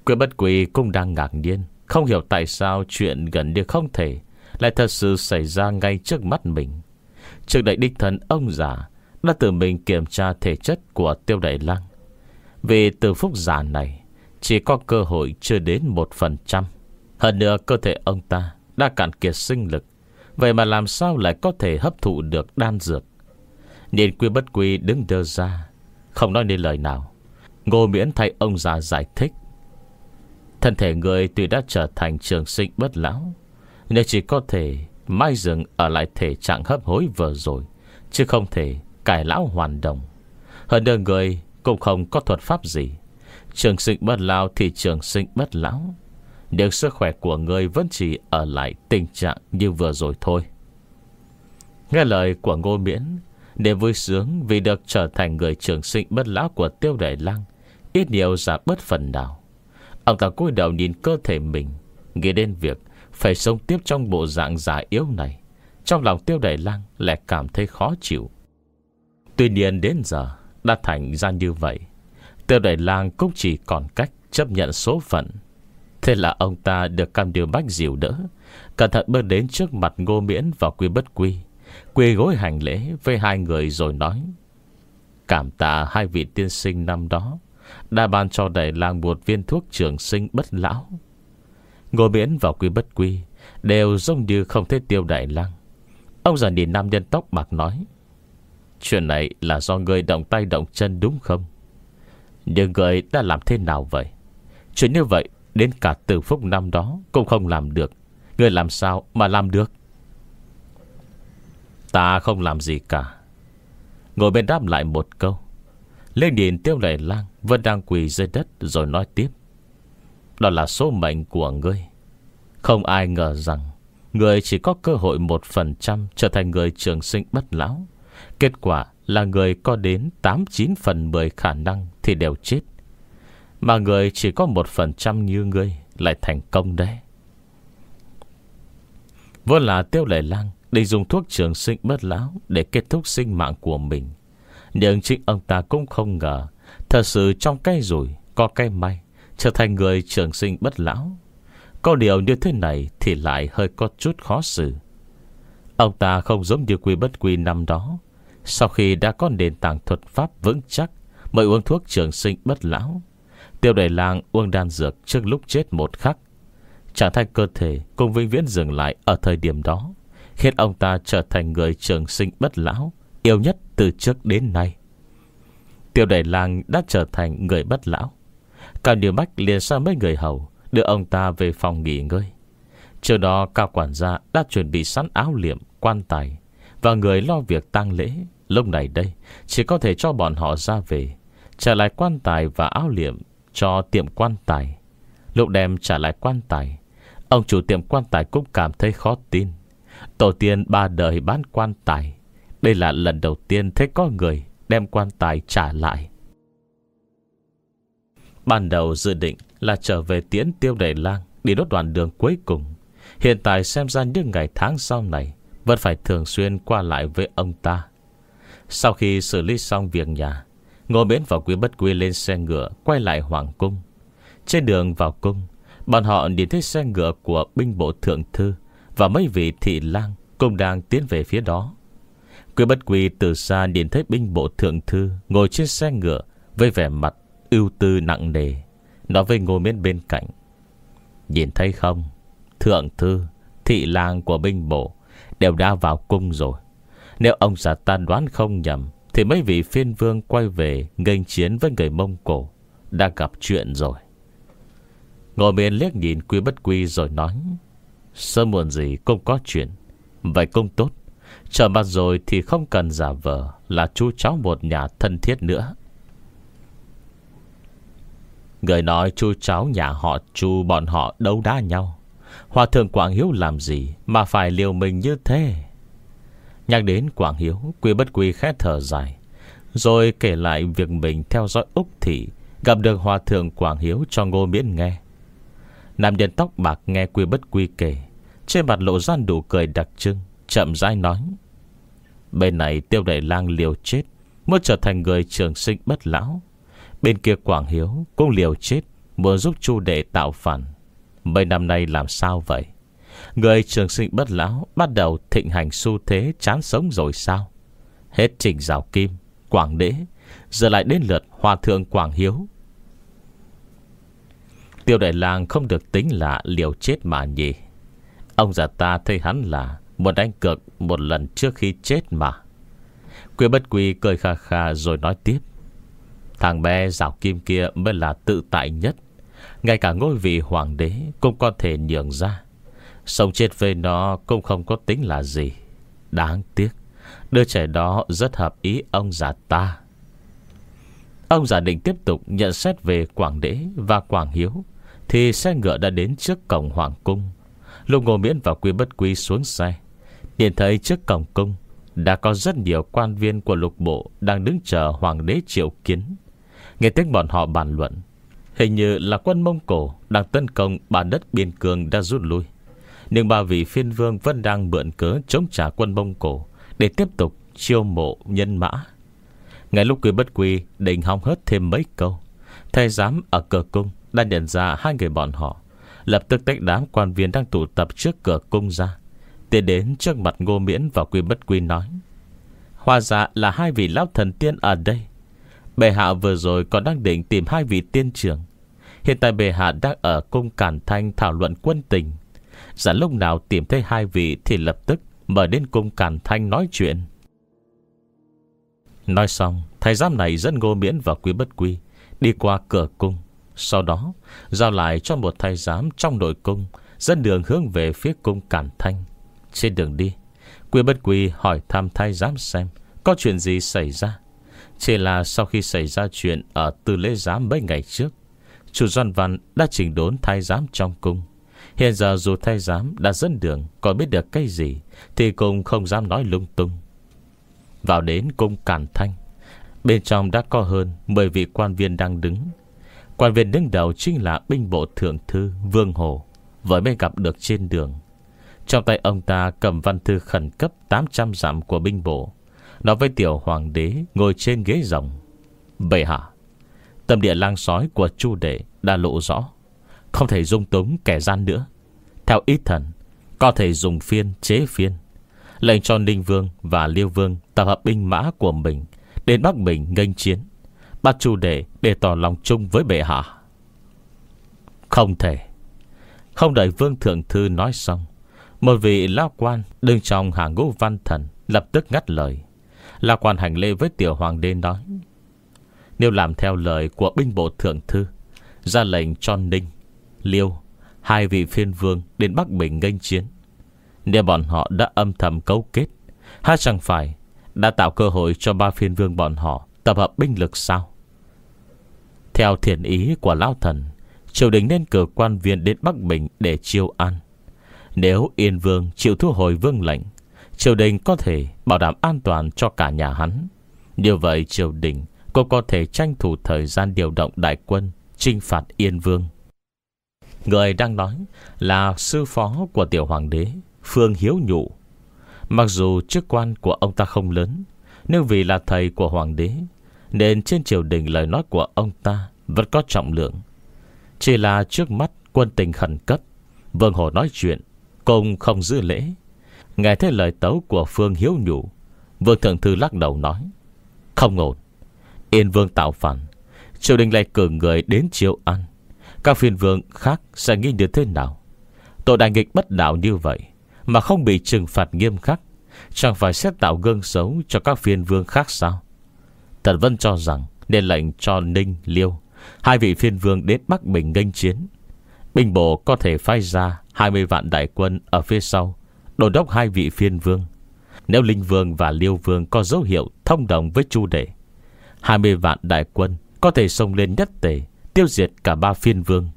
Quy Bất Quy cũng đang ngạc nhiên, không hiểu tại sao chuyện gần như không thể lại thật sự xảy ra ngay trước mắt mình. Trước đây đích thân ông già đã tự mình kiểm tra thể chất của Tiêu Đại Lang. Vì từ phúc giả này chỉ có cơ hội chưa đến một phần trăm. Hơn nữa cơ thể ông ta đã cạn kiệt sinh lực, vậy mà làm sao lại có thể hấp thụ được đan dược. Nên Quy Bất Quy đứng đơ ra, không nói nên lời nào. Ngô Miễn thay ông già giải thích: thân thể người tuy đã trở thành trường sinh bất lão, nhưng chỉ có thể mãi dừng ở lại thể trạng hấp hối vừa rồi, chứ không thể cải lão hoàn đồng. Hơn nữa người cũng không có thuật pháp gì. Trường sinh bất lão thì trường sinh bất lão, nhưng sức khỏe của người vẫn chỉ ở lại tình trạng như vừa rồi thôi. Nghe lời của Ngô Miễn, niềm vui sướng vì được trở thành người trường sinh bất lão của Tiêu Đại Lang ít nhiều giảm bớt phần nào. Ông ta cúi đầu nhìn cơ thể mình, nghĩ đến việc phải sống tiếp trong bộ dạng già yếu này. Trong lòng Tiêu Đại Lang lại cảm thấy khó chịu. Tuy nhiên đến giờ đã thành ra như vậy, Tiêu Đại Lang cũng chỉ còn cách chấp nhận số phận. Thế là ông ta được Cam Điêu Bách dìu đỡ, cẩn thận bước đến trước mặt Ngô Miễn và Quy Bất Quy, quỳ gối hành lễ với hai người rồi nói: cảm tạ hai vị tiên sinh năm đó đã ban cho Đại Lang một viên thuốc trường sinh bất lão. Ngô Miễn và Quy Bất Quy đều giống như không thấy Tiêu Đại Lang. Ông già nhìn nam nhân tóc bạc nói: chuyện này là do người động tay động chân đúng không? Nhưng người đã làm thế nào vậy? Chuyện như vậy đến cả Từ Phúc năm đó cũng không làm được, người làm sao mà làm được? Ta không làm gì cả. Ngồi bên đáp lại một câu. Lên nhìn Tiêu Đại Lang vẫn đang quỳ dưới đất rồi nói tiếp: đó là số mệnh của ngươi. Không ai ngờ rằng người chỉ có cơ hội một phần trăm trở thành người trường sinh bất lão. Kết quả là người có đến tám chín phần mười khả năng thì đều chết, mà người chỉ có một phần trăm như ngươi lại thành công đấy. Vốn là Tiêu Đại Lang định dùng thuốc trường sinh bất lão để kết thúc sinh mạng của mình, nhưng chính ông ta cũng không ngờ thật sự trong cái rủi có cái may trở thành người trường sinh bất lão. Có điều như thế này thì lại hơi có chút khó xử. Ông ta không giống như Quy Bất Quy năm đó, sau khi đã có nền tảng thuật pháp vững chắc mới uống thuốc trường sinh bất lão. Tiêu Đại Lang uống đan dược trước lúc chết một khắc, trạng thái cơ thể cũng vĩnh viễn dừng lại ở thời điểm đó, khiến ông ta trở thành người trường sinh bất lão yêu nhất từ trước đến nay. Tiêu Đại Lang đã trở thành người bất lão. Cao Điều Bách liền sang mấy người hầu đưa ông ta về phòng nghỉ ngơi. Trước đó Cao quản gia đã chuẩn bị sẵn áo liệm, quan tài và người lo việc tang lễ. Lúc này đây chỉ có thể cho bọn họ ra về, trả lại quan tài và áo liệm cho tiệm quan tài. Lúc đem trả lại quan tài, ông chủ tiệm quan tài cũng cảm thấy khó tin. Tổ tiên ba đời bán quan tài, đây là lần đầu tiên thấy có người đem quan tài trả lại. Ban đầu dự định là trở về tiễn Tiêu Đại Lang đi đốt đoạn đường cuối cùng. Hiện tại xem ra những ngày tháng sau này vẫn phải thường xuyên qua lại với ông ta. Sau khi xử lý xong việc nhà, Ngô Miễn và Quý Bất Quy lên xe ngựa quay lại hoàng cung. Trên đường vào cung, bọn họ nhìn thấy xe ngựa của binh bộ thượng thư và mấy vị thị lang cũng đang tiến về phía đó. Quý Bất Quy từ xa nhìn thấy binh bộ thượng thư ngồi trên xe ngựa với vẻ mặt ưu tư nặng nề, nói với Ngô Miễn bên cạnh: nhìn thấy không, thượng thư, thị lang của binh bộ đều đã vào cung rồi. Nếu ông già ta đoán không nhầm thì mấy vị phiên vương quay về nghênh chiến với người Mông Cổ đã gặp chuyện rồi. Ngô Miễn liếc nhìn Quý Bất Quy rồi nói: sớm muộn gì cũng có chuyện. Vậy cũng tốt, trở mặt rồi thì không cần giả vờ là chú cháu một nhà thân thiết nữa. Người nói chú cháu nhà họ Chu bọn họ đấu đá nhau, Hòa thượng Quảng Hiếu làm gì mà phải liều mình như thế? Nhắc đến Quảng Hiếu, Quý Bất Quy khẽ thở dài, rồi kể lại việc mình theo dõi Úc Thị gặp được Hòa thượng Quảng Hiếu cho Ngô Miễn nghe. Nam nhân tóc bạc nghe Quý Bất Quy kể, trên mặt lộ ra nụ cười đặc trưng, chậm rãi nói: bên này Tiêu Đại Lang liều chết muốn trở thành người trường sinh bất lão, bên kia Quảng Hiếu cũng liều chết muốn giúp Chu Đệ tạo phản. Mấy năm nay làm sao vậy? Người trường sinh bất lão bắt đầu thịnh hành xu thế chán sống rồi sao? Hết Trình Giảo Kim, Quảng Đế, giờ lại đến lượt Hòa thượng Quảng Hiếu. Tiêu Đại Lang không được tính là liều chết mà nhỉ? Ông già ta thấy hắn là muốn đánh cược một lần trước khi chết mà. Quy Bất Quy cười kha kha rồi nói tiếp. Thằng bé Giảo Kim kia mới là tự tại nhất. Ngay cả ngôi vị hoàng đế cũng có thể nhường ra. Sống chết với nó cũng không có tính là gì. Đáng tiếc đứa trẻ đó rất hợp ý ông già ta. Ông già định tiếp tục nhận xét về Quảng Đế và Quảng Hiếu thì xe ngựa đã đến trước cổng hoàng cung. Lúc Ngô Miễn và Quy Bất Quy xuống xe, nhìn thấy trước cổng cung đã có rất nhiều quan viên của lục bộ đang đứng chờ hoàng đế triệu kiến. Nghe tiếng bọn họ bàn luận, hình như là quân Mông Cổ đang tấn công bản đất biên cương đã rút lui, nhưng ba vị phiên vương vẫn đang mượn cớ chống trả quân Mông Cổ để tiếp tục chiêu mộ nhân mã. Ngay lúc Quy Bất Quy định hóng hớt thêm mấy câu, thái giám ở cửa cung đã nhận ra hai người bọn họ, lập tức tách đám quan viên đang tụ tập trước cửa cung ra, tiến đến trước mặt Ngô Miễn và Quy Bất Quy nói: hóa ra là hai vị lão thần tiên ở đây. Bệ hạ vừa rồi còn đang định tìm hai vị tiên trưởng. Hiện tại bệ hạ đang ở cung Càn Thanh thảo luận quân tình. Giả lúc nào tìm thấy hai vị thì lập tức mời đến cung Càn Thanh nói chuyện. Nói xong, thái giám này dẫn Ngô Miễn và Quy Bất Quy đi qua cửa cung, sau đó giao lại cho một thái giám trong nội cung dẫn đường hướng về phía cung Càn Thanh. Trên đường đi, Quy Bất Quy hỏi thăm thái giám xem có chuyện gì xảy ra. Chỉ là sau khi xảy ra chuyện ở Tư Lễ Giám mấy ngày trước, chủ Doan Văn đã chỉnh đốn thái giám trong cung. Hiện giờ dù thái giám đã dẫn đường, còn biết được cái gì thì cũng không dám nói lung tung. Vào đến cung Càn Thanh, bên trong đã có hơn mười vị quan viên đang đứng. Quan viên đứng đầu chính là binh bộ thượng thư Vương Hồ, vừa mới gặp được trên đường. Trong tay ông ta cầm văn thư khẩn cấp tám trăm dặm của binh bộ, nói với tiểu hoàng đế ngồi trên ghế rồng: bệ hạ, tâm địa lang sói của Chu Đệ đã lộ rõ, không thể dung túng kẻ gian nữa. Theo ý thần, có thể dùng phiên chế phiên, lệnh cho Ninh Vương và Liêu Vương tập hợp binh mã của mình đến Bắc Bình nghênh chiến, bắt Chu Đệ để tỏ lòng chung với bệ hạ. Không thể. Không đợi Vương thượng thư nói xong, một vị lão quan đứng trong hàng ngũ văn thần lập tức ngắt lời. Lão quan hành lễ với tiểu hoàng đế nói: nếu làm theo lời của binh bộ thượng thư, ra lệnh cho Ninh, Liêu, hai vị phiên vương đến Bắc Bình nghênh chiến, nếu bọn họ đã âm thầm cấu kết, há chẳng phải đã tạo cơ hội cho ba phiên vương bọn họ tập hợp binh lực sao? Theo thiện ý của lão thần, triều đình nên cử quan viên đến Bắc Bình để chiêu an. Nếu Yên Vương chịu thu hồi vương lệnh, triều đình có thể bảo đảm an toàn cho cả nhà hắn. Như vậy triều đình cũng có thể tranh thủ thời gian điều động đại quân chinh phạt Yên Vương. Người đang nói là sư phó của tiểu hoàng đế Phương Hiếu Nhụ. Mặc dù chức quan của ông ta không lớn, nhưng vì là thầy của hoàng đế nên trên triều đình lời nói của ông ta vẫn có trọng lượng. Chỉ là trước mắt quân tình khẩn cấp, Vương Hồ nói chuyện cũng không giữ lễ. Nghe thấy lời tấu của Phương Hiếu Nhụ, Vương thượng thư lắc đầu nói: không ổn. Yên Vương tạo phản, triều đình lại cử người đến chiêu ăn, các phiên vương khác sẽ nghĩ như thế nào? Tội đại nghịch bất đạo như vậy mà không bị trừng phạt nghiêm khắc, chẳng phải sẽ tạo gương xấu cho các phiên vương khác sao? Thần Vân cho rằng nên lệnh cho Ninh, Liêu, hai vị phiên vương đến Bắc Bình nghênh chiến. Binh bộ có thể phái ra hai mươi vạn đại quân ở phía sau đôn đốc hai vị phiên vương. Nếu Linh Vương và Liêu Vương có dấu hiệu thông đồng với Chu Đệ, hai mươi vạn đại quân có thể xông lên nhất tề, tiêu diệt cả ba phiên vương.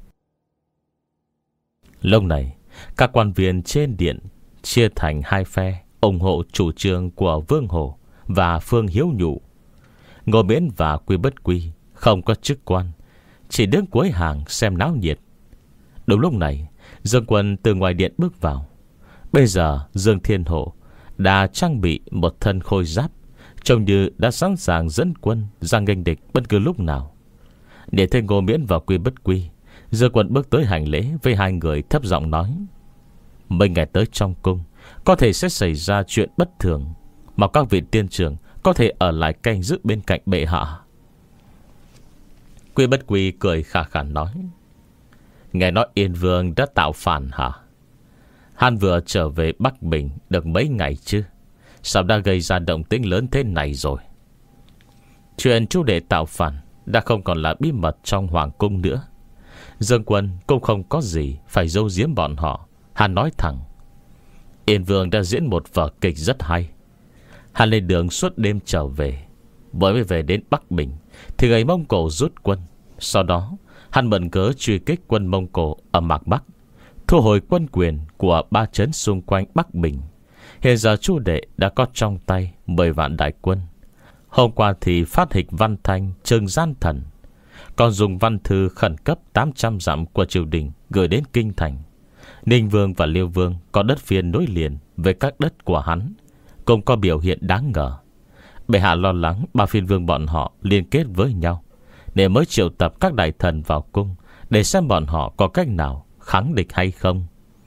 Lúc này, các quan viên trên điện chia thành hai phe, ủng hộ chủ trương của Vương Hồ và Phương Hiếu Nhụ. Ngô Miễn và Quy Bất Quy không có chức quan, chỉ đứng cuối hàng xem náo nhiệt. Đúng lúc này, Dương Quân từ ngoài điện bước vào. Bây giờ Dương Thiên Hổ đã trang bị một thân khôi giáp, trông như đã sẵn sàng dẫn quân ra nghênh địch bất cứ lúc nào. Để thấy Ngô Miễn và Quy Bất Quy, Dương Quân bước tới hành lễ với hai người, thấp giọng nói: Mình ngày tới trong cung có thể sẽ xảy ra chuyện bất thường, mà các vị tiên trưởng có thể ở lại canh giữ bên cạnh bệ hạ. Quy Bất Quy cười khà khà nói: Nghe nói Yên Vương đã tạo phản hả? Hắn vừa trở về Bắc Bình được mấy ngày chứ, sao đã gây ra động tĩnh lớn thế này rồi? Chuyện Chu đệ tạo phản đã không còn là bí mật trong hoàng cung nữa. Dương Quân cũng không có gì phải giấu giếm bọn họ. Hắn nói thẳng: Yên Vương đã diễn một vở kịch rất hay. Hắn lên đường suốt đêm trở về. Mới mới về đến Bắc Bình thì người Mông Cổ rút quân. Sau đó hắn mượn cớ truy kích quân Mông Cổ ở Mạc Bắc, thu hồi quân quyền của ba trấn xung quanh Bắc Bình. Hiện giờ Chu đệ đã có trong tay mười vạn đại quân. Hôm qua thì phát hịch văn thanh trừng gian thần, còn dùng văn thư khẩn cấp tám trăm dặm của triều đình gửi đến kinh thành. Ninh Vương và Liêu Vương có đất phiên nối liền với các đất của hắn, cũng có biểu hiện đáng ngờ. Bệ hạ lo lắng ba phiên vương bọn họ liên kết với nhau, nên mới triệu tập các đại thần vào cung để xem bọn họ có cách nào kháng địch hay không.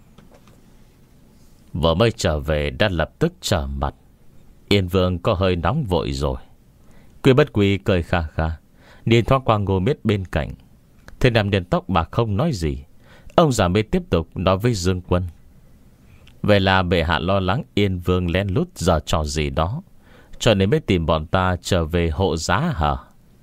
Vừa mới trở về đã lập tức trở mặt. Yên Vương có hơi nóng vội rồi. Quy Bất Quy cười kha kha, nhìn thoáng qua Ngô Miết bên cạnh. Thế nam nhân tóc bạc không nói gì. Ông già mới tiếp tục nói với Dương Quân: Vậy là bệ hạ lo lắng Yên Vương lén lút giở trò gì đó, cho nên mới tìm bọn ta trở về hộ giá hả?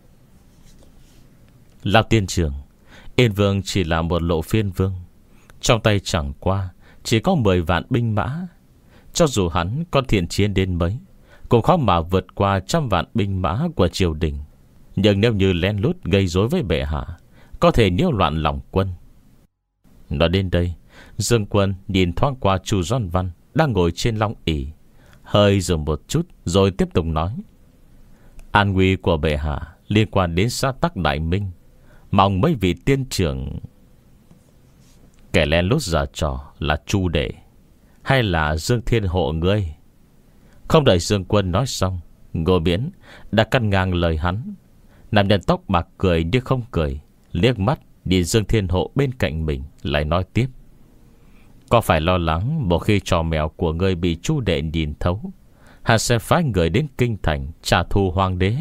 Lão tiên trưởng, Yên Vương chỉ là một lộ phiên vương, trong tay chẳng qua chỉ có mười vạn binh mã. Cho dù hắn có thiện chiến đến mấy, cũng khó mà vượt qua trăm vạn binh mã của triều đình. Nhưng nếu như lén lút gây rối với bệ hạ, có thể nhiễu loạn lòng quân. Nói đến đây, Dương Quân nhìn thoáng qua Chu Doan Văn đang ngồi trên long ỷ, hơi dừng một chút rồi tiếp tục nói: An nguy của bệ hạ liên quan đến xã tắc đại minh, mong mấy vị tiên trưởng. Kẻ lén lút giở trò là Chu đệ hay là Dương Thiên Hộ ngươi? Không đợi Dương Quân nói xong, Ngô Miễn đã cắt ngang lời hắn. Nam nhân tóc bạc cười như không cười, liếc mắt nhìn Dương Thiên Hộ bên cạnh mình, lại nói tiếp: Có phải lo lắng một khi trò mèo của ngươi bị Chu đệ nhìn thấu, hắn sẽ phái người đến kinh thành trả thù hoàng đế?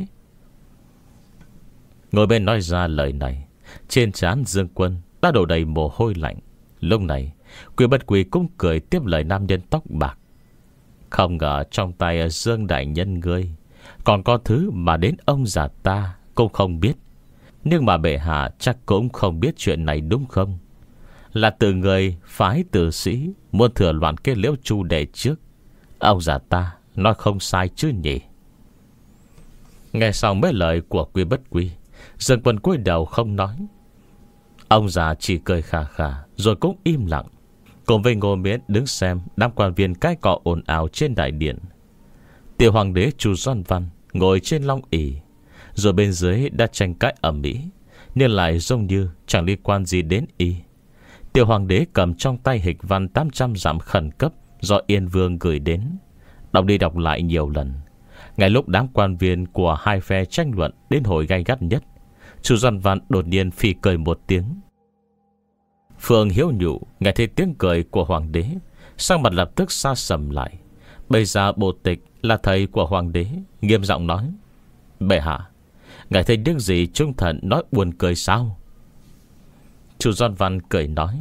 Ngồi bên nói ra lời này, trên trán Dương Quân đã đổ đầy mồ hôi lạnh. Lúc này Quy Bất Quy cũng cười tiếp lời nam nhân tóc bạc: Không ngờ trong tay Dương đại nhân ngươi còn có thứ mà đến ông già ta cũng không biết. Nhưng mà bệ hạ chắc cũng không biết chuyện này đúng không? Là từ người phái tử sĩ muốn thừa loạn cái liễu Chu đệ trước. Ông già ta nói không sai chứ nhỉ? Nghe xong mấy lời của Quy Bất Quy, Dương Quân cúi đầu không nói. Ông già chỉ cười khà khà rồi cũng im lặng, cùng với Ngô Miễn đứng xem đám quan viên cái cọ ồn ào trên đại điện. Tiểu hoàng đế Chu Doan Văn ngồi trên long ỷ, rồi bên dưới đã tranh cãi ầm ĩ, nhưng lại giống như chẳng liên quan gì đến y. Tiểu hoàng đế cầm trong tay hịch văn tám trăm dặm khẩn cấp do Yên Vương gửi đến, đọc đi đọc lại nhiều lần. Ngay lúc đám quan viên của hai phe tranh luận đến hồi gay gắt nhất, Chu Doan Văn đột nhiên phì cười một tiếng. Phương Hiếu Nhụ nghe thấy tiếng cười của hoàng đế, sang mặt lập tức xa sầm lại. Bây giờ bộ tịch là thầy của hoàng đế, nghiêm giọng nói: Bệ hạ, ngài thấy những gì trung thần nói buồn cười sao? Chu Doan Văn cười nói: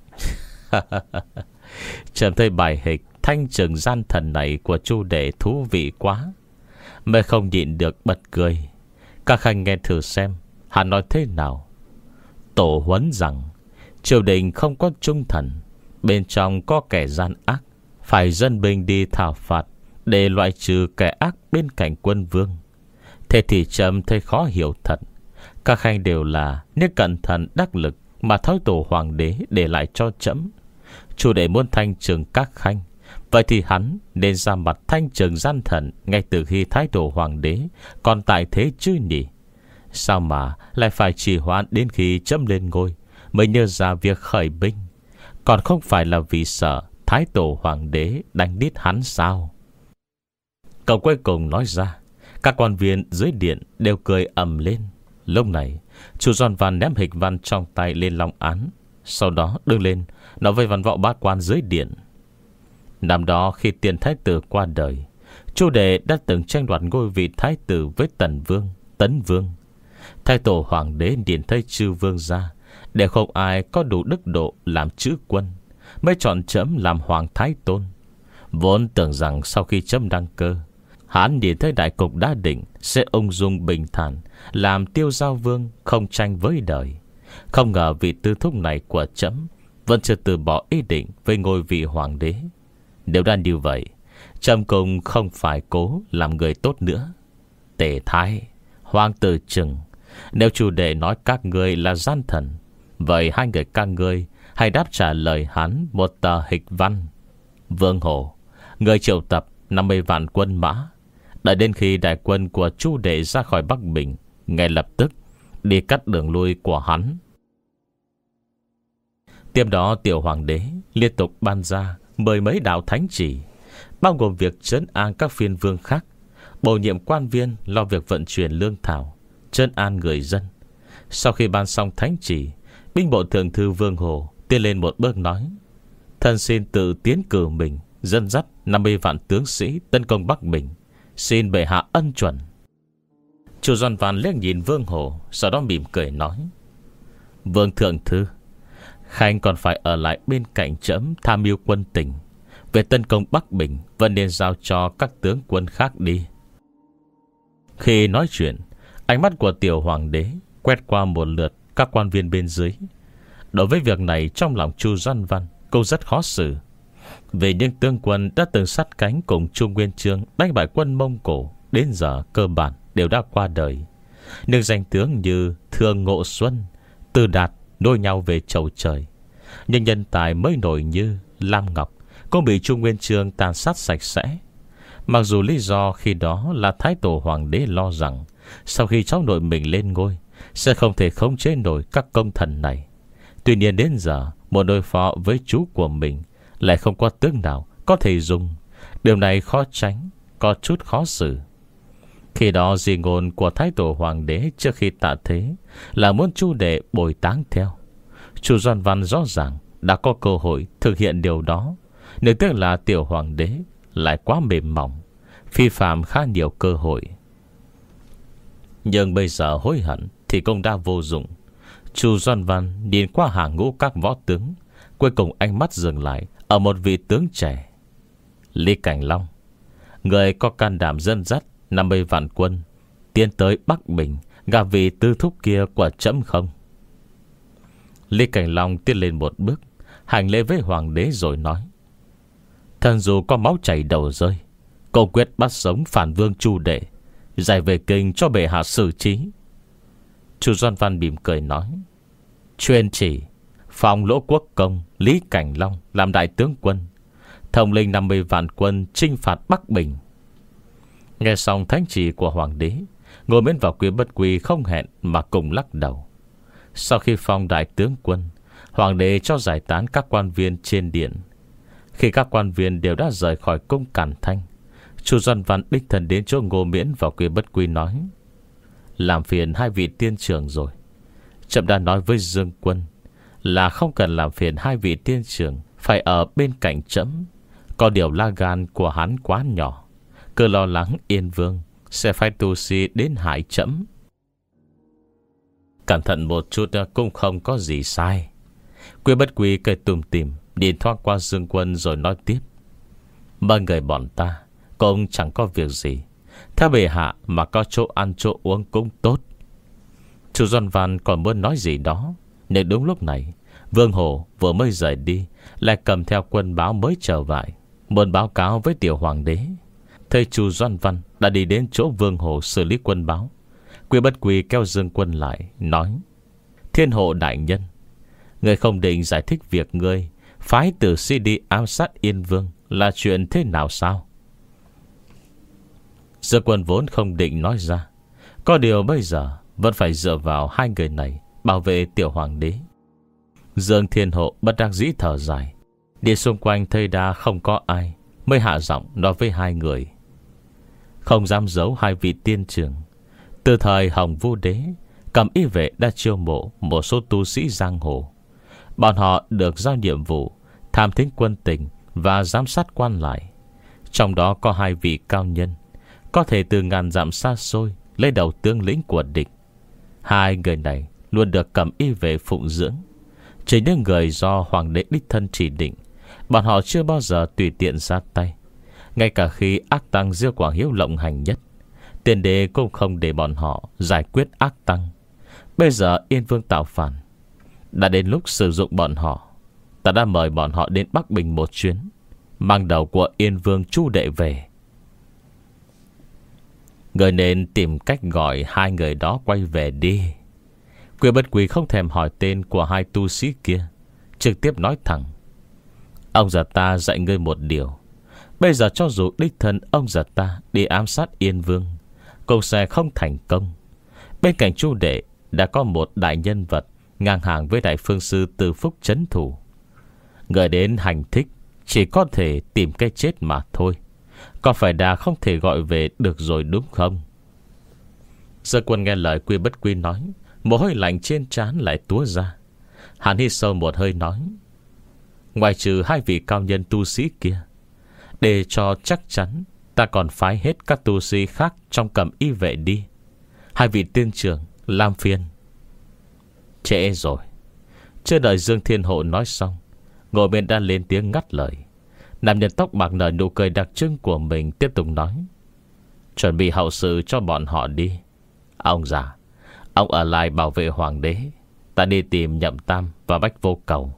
Trầm thấy bài hịch thanh trừng gian thần này của Chu đệ thú vị quá, mới không nhịn được bật cười. Các khanh nghe thử xem hắn nói thế nào. Tổ huấn rằng triều đình không có trung thần, bên trong có kẻ gian ác, phải dân binh đi thảo phạt để loại trừ kẻ ác bên cạnh quân vương. Thế thì trẫm thấy khó hiểu thật. Các khanh đều là những cẩn thận đắc lực mà thái tổ hoàng đế để lại cho trẫm. Chủ đệ muốn thanh trừng các khanh, vậy thì hắn nên ra mặt thanh trừng gian thần ngay từ khi thái tổ hoàng đế còn tại thế chứ nhỉ? Sao mà lại phải trì hoãn đến khi trẫm lên ngôi mới nhớ ra việc khởi binh? Còn không phải là vì sợ thái tổ hoàng đế đánh đít hắn sao? Cậu cuối cùng nói ra, các quan viên dưới điện đều cười ầm lên. Lúc này Chu Doan Văn ném hịch văn trong tay lên long án, sau đó đứng lên nói với văn võ bá quan dưới điện. Năm đó khi tiền thái tử qua đời, Chu Đệ đã từng tranh đoạt ngôi vị thái tử với Tần Vương, Tấn Vương. Thái tổ hoàng đế điển thay chư vương ra, để không ai có đủ đức độ làm chữ quân, mới chọn trẫm làm hoàng thái tôn. Vốn tưởng rằng sau khi trẫm đăng cơ, hắn điển thay đại cục đã định, sẽ ung dung bình thản làm tiêu giao vương, không tranh với đời. Không ngờ vị tư thúc này của trẫm vẫn chưa từ bỏ ý định với ngôi vị hoàng đế. Nếu đã như vậy, trẫm cũng không phải cố làm người tốt nữa. Tề Thái, Hoàng tử Trừng, nếu chủ đề nói các ngươi là gian thần, vậy hai người các ngươi hãy đáp trả lời hắn một tờ hịch văn. Vương Hổ, người triệu tập năm mươi vạn quân mã, đợi đến khi đại quân của Chu Đệ ra khỏi Bắc Bình, ngay lập tức đi cắt đường lui của hắn. Tiếp đó tiểu hoàng đế liên tục ban ra mười mấy đạo thánh chỉ, bao gồm việc trấn an các phiên vương khác, bổ nhiệm quan viên lo việc vận chuyển lương thảo, trấn an người dân. Sau khi ban xong thánh chỉ, binh bộ thượng thư Vương Hồ tiến lên một bước nói: thần xin tự tiến cử mình dẫn dắt năm mươi vạn tướng sĩ tấn công Bắc Bình, xin bệ hạ ân chuẩn. Chu Doan Văn liếc nhìn Vương Hồ, sau đó mỉm cười nói: Vương thượng thư, Khanh còn phải ở lại bên cạnh trẫm tham mưu quân tình. Về tấn công Bắc Bình vẫn nên giao cho các tướng quân khác đi. Khi nói chuyện, ánh mắt của tiểu hoàng đế quét qua một lượt các quan viên bên dưới. Đối với việc này, trong lòng Chu Doan Văn cũng rất khó xử. Vì những tướng quân đã từng sát cánh cùng Chu Nguyên Chương đánh bại quân Mông Cổ đến giờ cơ bản đều đã qua đời. Nhưng danh tướng như Thương Ngộ Xuân, Từ Đạt nối nhau về chầu trời. Nhưng nhân tài mới nổi như Lam Ngọc cũng bị Chu Nguyên Chương tàn sát sạch sẽ. Mặc dù lý do khi đó là thái tổ hoàng đế lo rằng sau khi cháu nội mình lên ngôi sẽ không thể khống chế nổi các công thần này. Tuy nhiên đến giờ muốn đối phó với chú của mình lại không có tướng nào có thể dùng. Điều này khó tránh, có chút khó xử. Khi đó di ngôn của thái tổ hoàng đế trước khi tạ thế là muốn Chu Đệ bồi táng theo. Chu Doan Văn rõ ràng đã có cơ hội thực hiện điều đó, nếu tiếc là tiểu hoàng đế lại quá mềm mỏng, phi phạm khá nhiều cơ hội. Nhưng bây giờ hối hận thì cũng đã vô dụng. Chu Doan Văn nhìn qua hàng ngũ các võ tướng, cuối cùng ánh mắt dừng lại ở một vị tướng trẻ. Lý Cảnh Long, người có can đảm dẫn dắt năm mươi vạn quân tiến tới Bắc Bình gặp vị tư thúc kia của trẫm không? Lý Cảnh Long tiến lên một bước, hành lễ với hoàng đế rồi nói: thần dù có máu chảy đầu rơi, cầu quyết bắt sống phản vương Chu Đệ, giải về kinh cho bệ hạ xử trí. Chu Doan Văn mỉm cười nói: truyền chỉ phong Lỗ Quốc Công Lý Cảnh Long làm đại tướng quân, thống lĩnh năm mươi vạn quân chinh phạt Bắc Bình. Nghe xong thánh chỉ của hoàng đế, Ngô Miễn và Quý Bất Quy không hẹn mà cùng lắc đầu. Sau khi phong đại tướng quân, hoàng đế cho giải tán các quan viên trên điện. Khi các quan viên đều đã rời khỏi cung Càn Thanh, Chu Doan Văn đích thân đến chỗ Ngô Miễn và Quý Bất Quy nói: làm phiền hai vị tiên trưởng rồi. Trẫm đã nói với Dương Quân là không cần làm phiền hai vị tiên trưởng phải ở bên cạnh trẫm. Có điều la gan của hắn quá nhỏ, cứ lo lắng Yên Vương sẽ phải tu sĩ đến hại trẫm. Cẩn thận một chút cũng không có gì sai. Quý Bất Quy cười tùm tìm, nhìn thoáng qua Dương Quân rồi nói tiếp: ba người bọn ta cũng chẳng có việc gì, theo bệ hạ mà có chỗ ăn chỗ uống cũng tốt. Chu Doan Văn còn muốn nói gì đó, nhưng đúng lúc này Vương Hồ vừa mới rời đi lại cầm theo quân báo mới trở về, muốn báo cáo với tiểu hoàng đế. Thấy Chu Doan Văn đã đi đến chỗ Vương Hồ xử lý quân báo, Quý Bất Quy kéo Dương Quân lại nói: Thiên Hộ đại nhân, người không định giải thích việc ngươi phái tử sĩ đi ám sát Yên Vương là chuyện thế nào sao? Dương Quân vốn không định nói ra, có điều bây giờ vẫn phải dựa vào hai người này bảo vệ tiểu hoàng đế. Dương Thiên Hộ bất đắc dĩ thở dài, đi xung quanh thấy đa không có ai, mới hạ giọng nói với hai người: không dám giấu hai vị tiên trưởng, từ thời Hồng Vũ Đế Cẩm y vệ đã chiêu mộ một số tu sĩ giang hồ. Bọn họ được giao nhiệm vụ tham thính quân tình và giám sát quan lại. Trong đó có hai vị cao nhân có thể từ ngàn dặm xa xôi lấy đầu tướng lĩnh của địch. Hai người này luôn được Cẩm y vệ phụng dưỡng. Chỉ những người do hoàng đế đích thân chỉ định, bọn họ chưa bao giờ tùy tiện ra tay. Ngay cả khi ác tăng Diêu Quảng Hiếu lộng hành nhất, tiền đế cũng không để bọn họ giải quyết ác tăng. Bây giờ Yên Vương tạo phản, đã đến lúc sử dụng bọn họ. Ta đã mời bọn họ đến Bắc Bình một chuyến, mang đầu của Yên Vương Chu Đệ về. Người nên tìm cách gọi hai người đó quay về đi. Quyền Bất Quỳ không thèm hỏi tên của hai tu sĩ kia, trực tiếp nói thẳng: ông già ta dạy ngươi một điều. Bây giờ cho dù đích thân ông già ta đi ám sát Yên Vương, cũng sẽ không thành công. Bên cạnh Chu Đệ đã có một đại nhân vật ngang hàng với đại phương sư Từ Phúc trấn thủ. Người đến hành thích chỉ có thể tìm cái chết mà thôi. Còn phải đã không thể gọi về được rồi đúng không? Dương Quân nghe lời Quy Bất Quy nói, mồ hôi lạnh trên trán lại túa ra. Hắn hít sâu một hơi nói: ngoài trừ hai vị cao nhân tu sĩ kia, để cho chắc chắn, ta còn phái hết các tu sĩ khác trong Cẩm y vệ đi. Hai vị tiên trưởng làm phiền. Trễ rồi. Chưa đợi Dương Thiên Hộ nói xong, ngồi bên đã lên tiếng ngắt lời. Nam nhân tóc bạc nở nụ cười đặc trưng của mình, tiếp tục nói: chuẩn bị hậu sự cho bọn họ đi. Ông già, ông ở lại bảo vệ hoàng đế. Ta đi tìm Nhậm Tam và Bách Vô Cầu.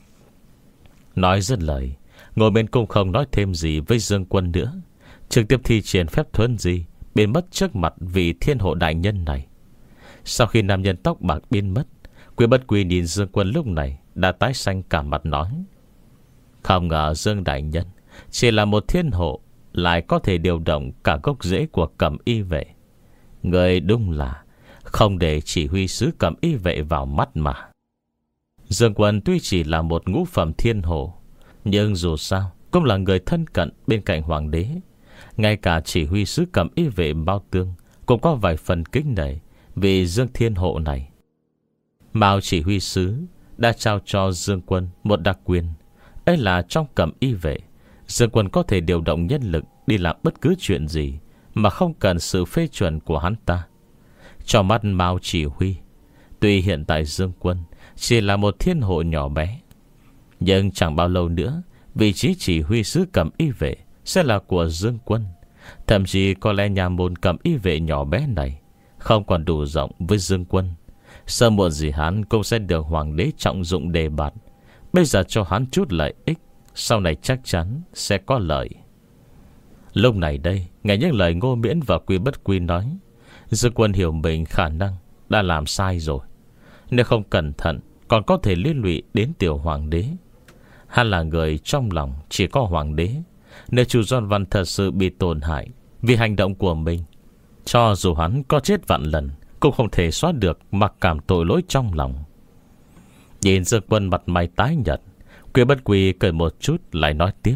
Nói dứt lời, ngồi bên cũng không nói thêm gì với Dương Quân nữa, trực tiếp thi triển phép thuấn di biến mất trước mặt vị thiên hộ đại nhân này. Sau khi nam nhân tóc bạc biến mất, Quý Bất Quy nhìn Dương Quân lúc này đã tái xanh cả mặt, nói: không ngờ Dương đại nhân chỉ là một thiên hộ, lại có thể điều động cả gốc rễ của Cẩm y vệ. Người đúng là không để chỉ huy sứ Cẩm y vệ vào mắt mà. Dương Quân tuy chỉ là một ngũ phẩm thiên hộ, nhưng dù sao cũng là người thân cận bên cạnh hoàng đế. Ngay cả chỉ huy sứ Cẩm y vệ Mao Tương cũng có vài phần kính nể vì Dương thiên hộ này. Mao chỉ huy sứ đã trao cho Dương Quân một đặc quyền, ấy là trong Cẩm y vệ, Dương Quân có thể điều động nhân lực đi làm bất cứ chuyện gì mà không cần sự phê chuẩn của hắn ta. Trong mắt Mao chỉ huy, tuy hiện tại Dương Quân chỉ là một thiên hộ nhỏ bé, nhưng chẳng bao lâu nữa vị trí chỉ huy sứ Cẩm y vệ sẽ là của Dương Quân. Thậm chí có lẽ nhà môn Cẩm y vệ nhỏ bé này không còn đủ rộng với Dương Quân. Sớm muộn gì hắn cũng sẽ được hoàng đế trọng dụng đề bạt. Bây giờ cho hắn chút lợi ích, sau này chắc chắn sẽ có lợi. Lúc này đây, nghe những lời Ngô Miễn và Quy Bất Quy nói, Dương Quân hiểu mình khả năng đã làm sai rồi. Nếu không cẩn thận còn có thể liên lụy đến tiểu hoàng đế. Hắn là người trong lòng chỉ có hoàng đế. Nếu chủ Doan Văn thật sự bị tổn hại vì hành động của mình, cho dù hắn có chết vạn lần cũng không thể xóa được mặc cảm tội lỗi trong lòng. Nhìn Dương Quân mặt mày tái nhợt, Quy Bất Quy cười một chút lại nói tiếp: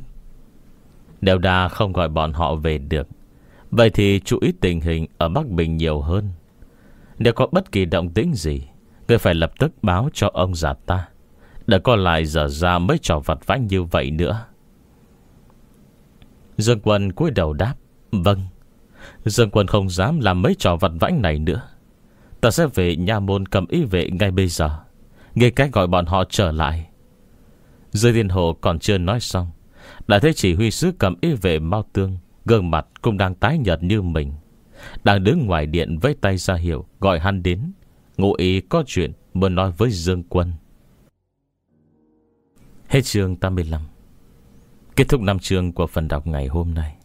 nếu đã không gọi bọn họ về được, vậy thì chú ý tình hình ở Bắc Bình nhiều hơn. Nếu có bất kỳ động tĩnh gì, người phải lập tức báo cho ông già ta, đừng có lại dở ra mấy trò vặt vãnh như vậy nữa. Dương Quân cúi đầu đáp: vâng. Dương Quân không dám làm mấy trò vặt vãnh này nữa. Ta sẽ về nha môn Cẩm y vệ ngay bây giờ, nghĩ cách gọi bọn họ trở lại. Dương Thiên Hồ còn chưa nói xong, đã thấy chỉ huy sứ Cẩm y vệ Mao Tương gương mặt cũng đang tái nhợt như mình, đang đứng ngoài điện với tay ra hiệu gọi hắn đến, ngụ ý có chuyện muốn nói với Dương Quân. Hết chương tám mươi lăm. Kết thúc năm chương của phần đọc ngày hôm nay.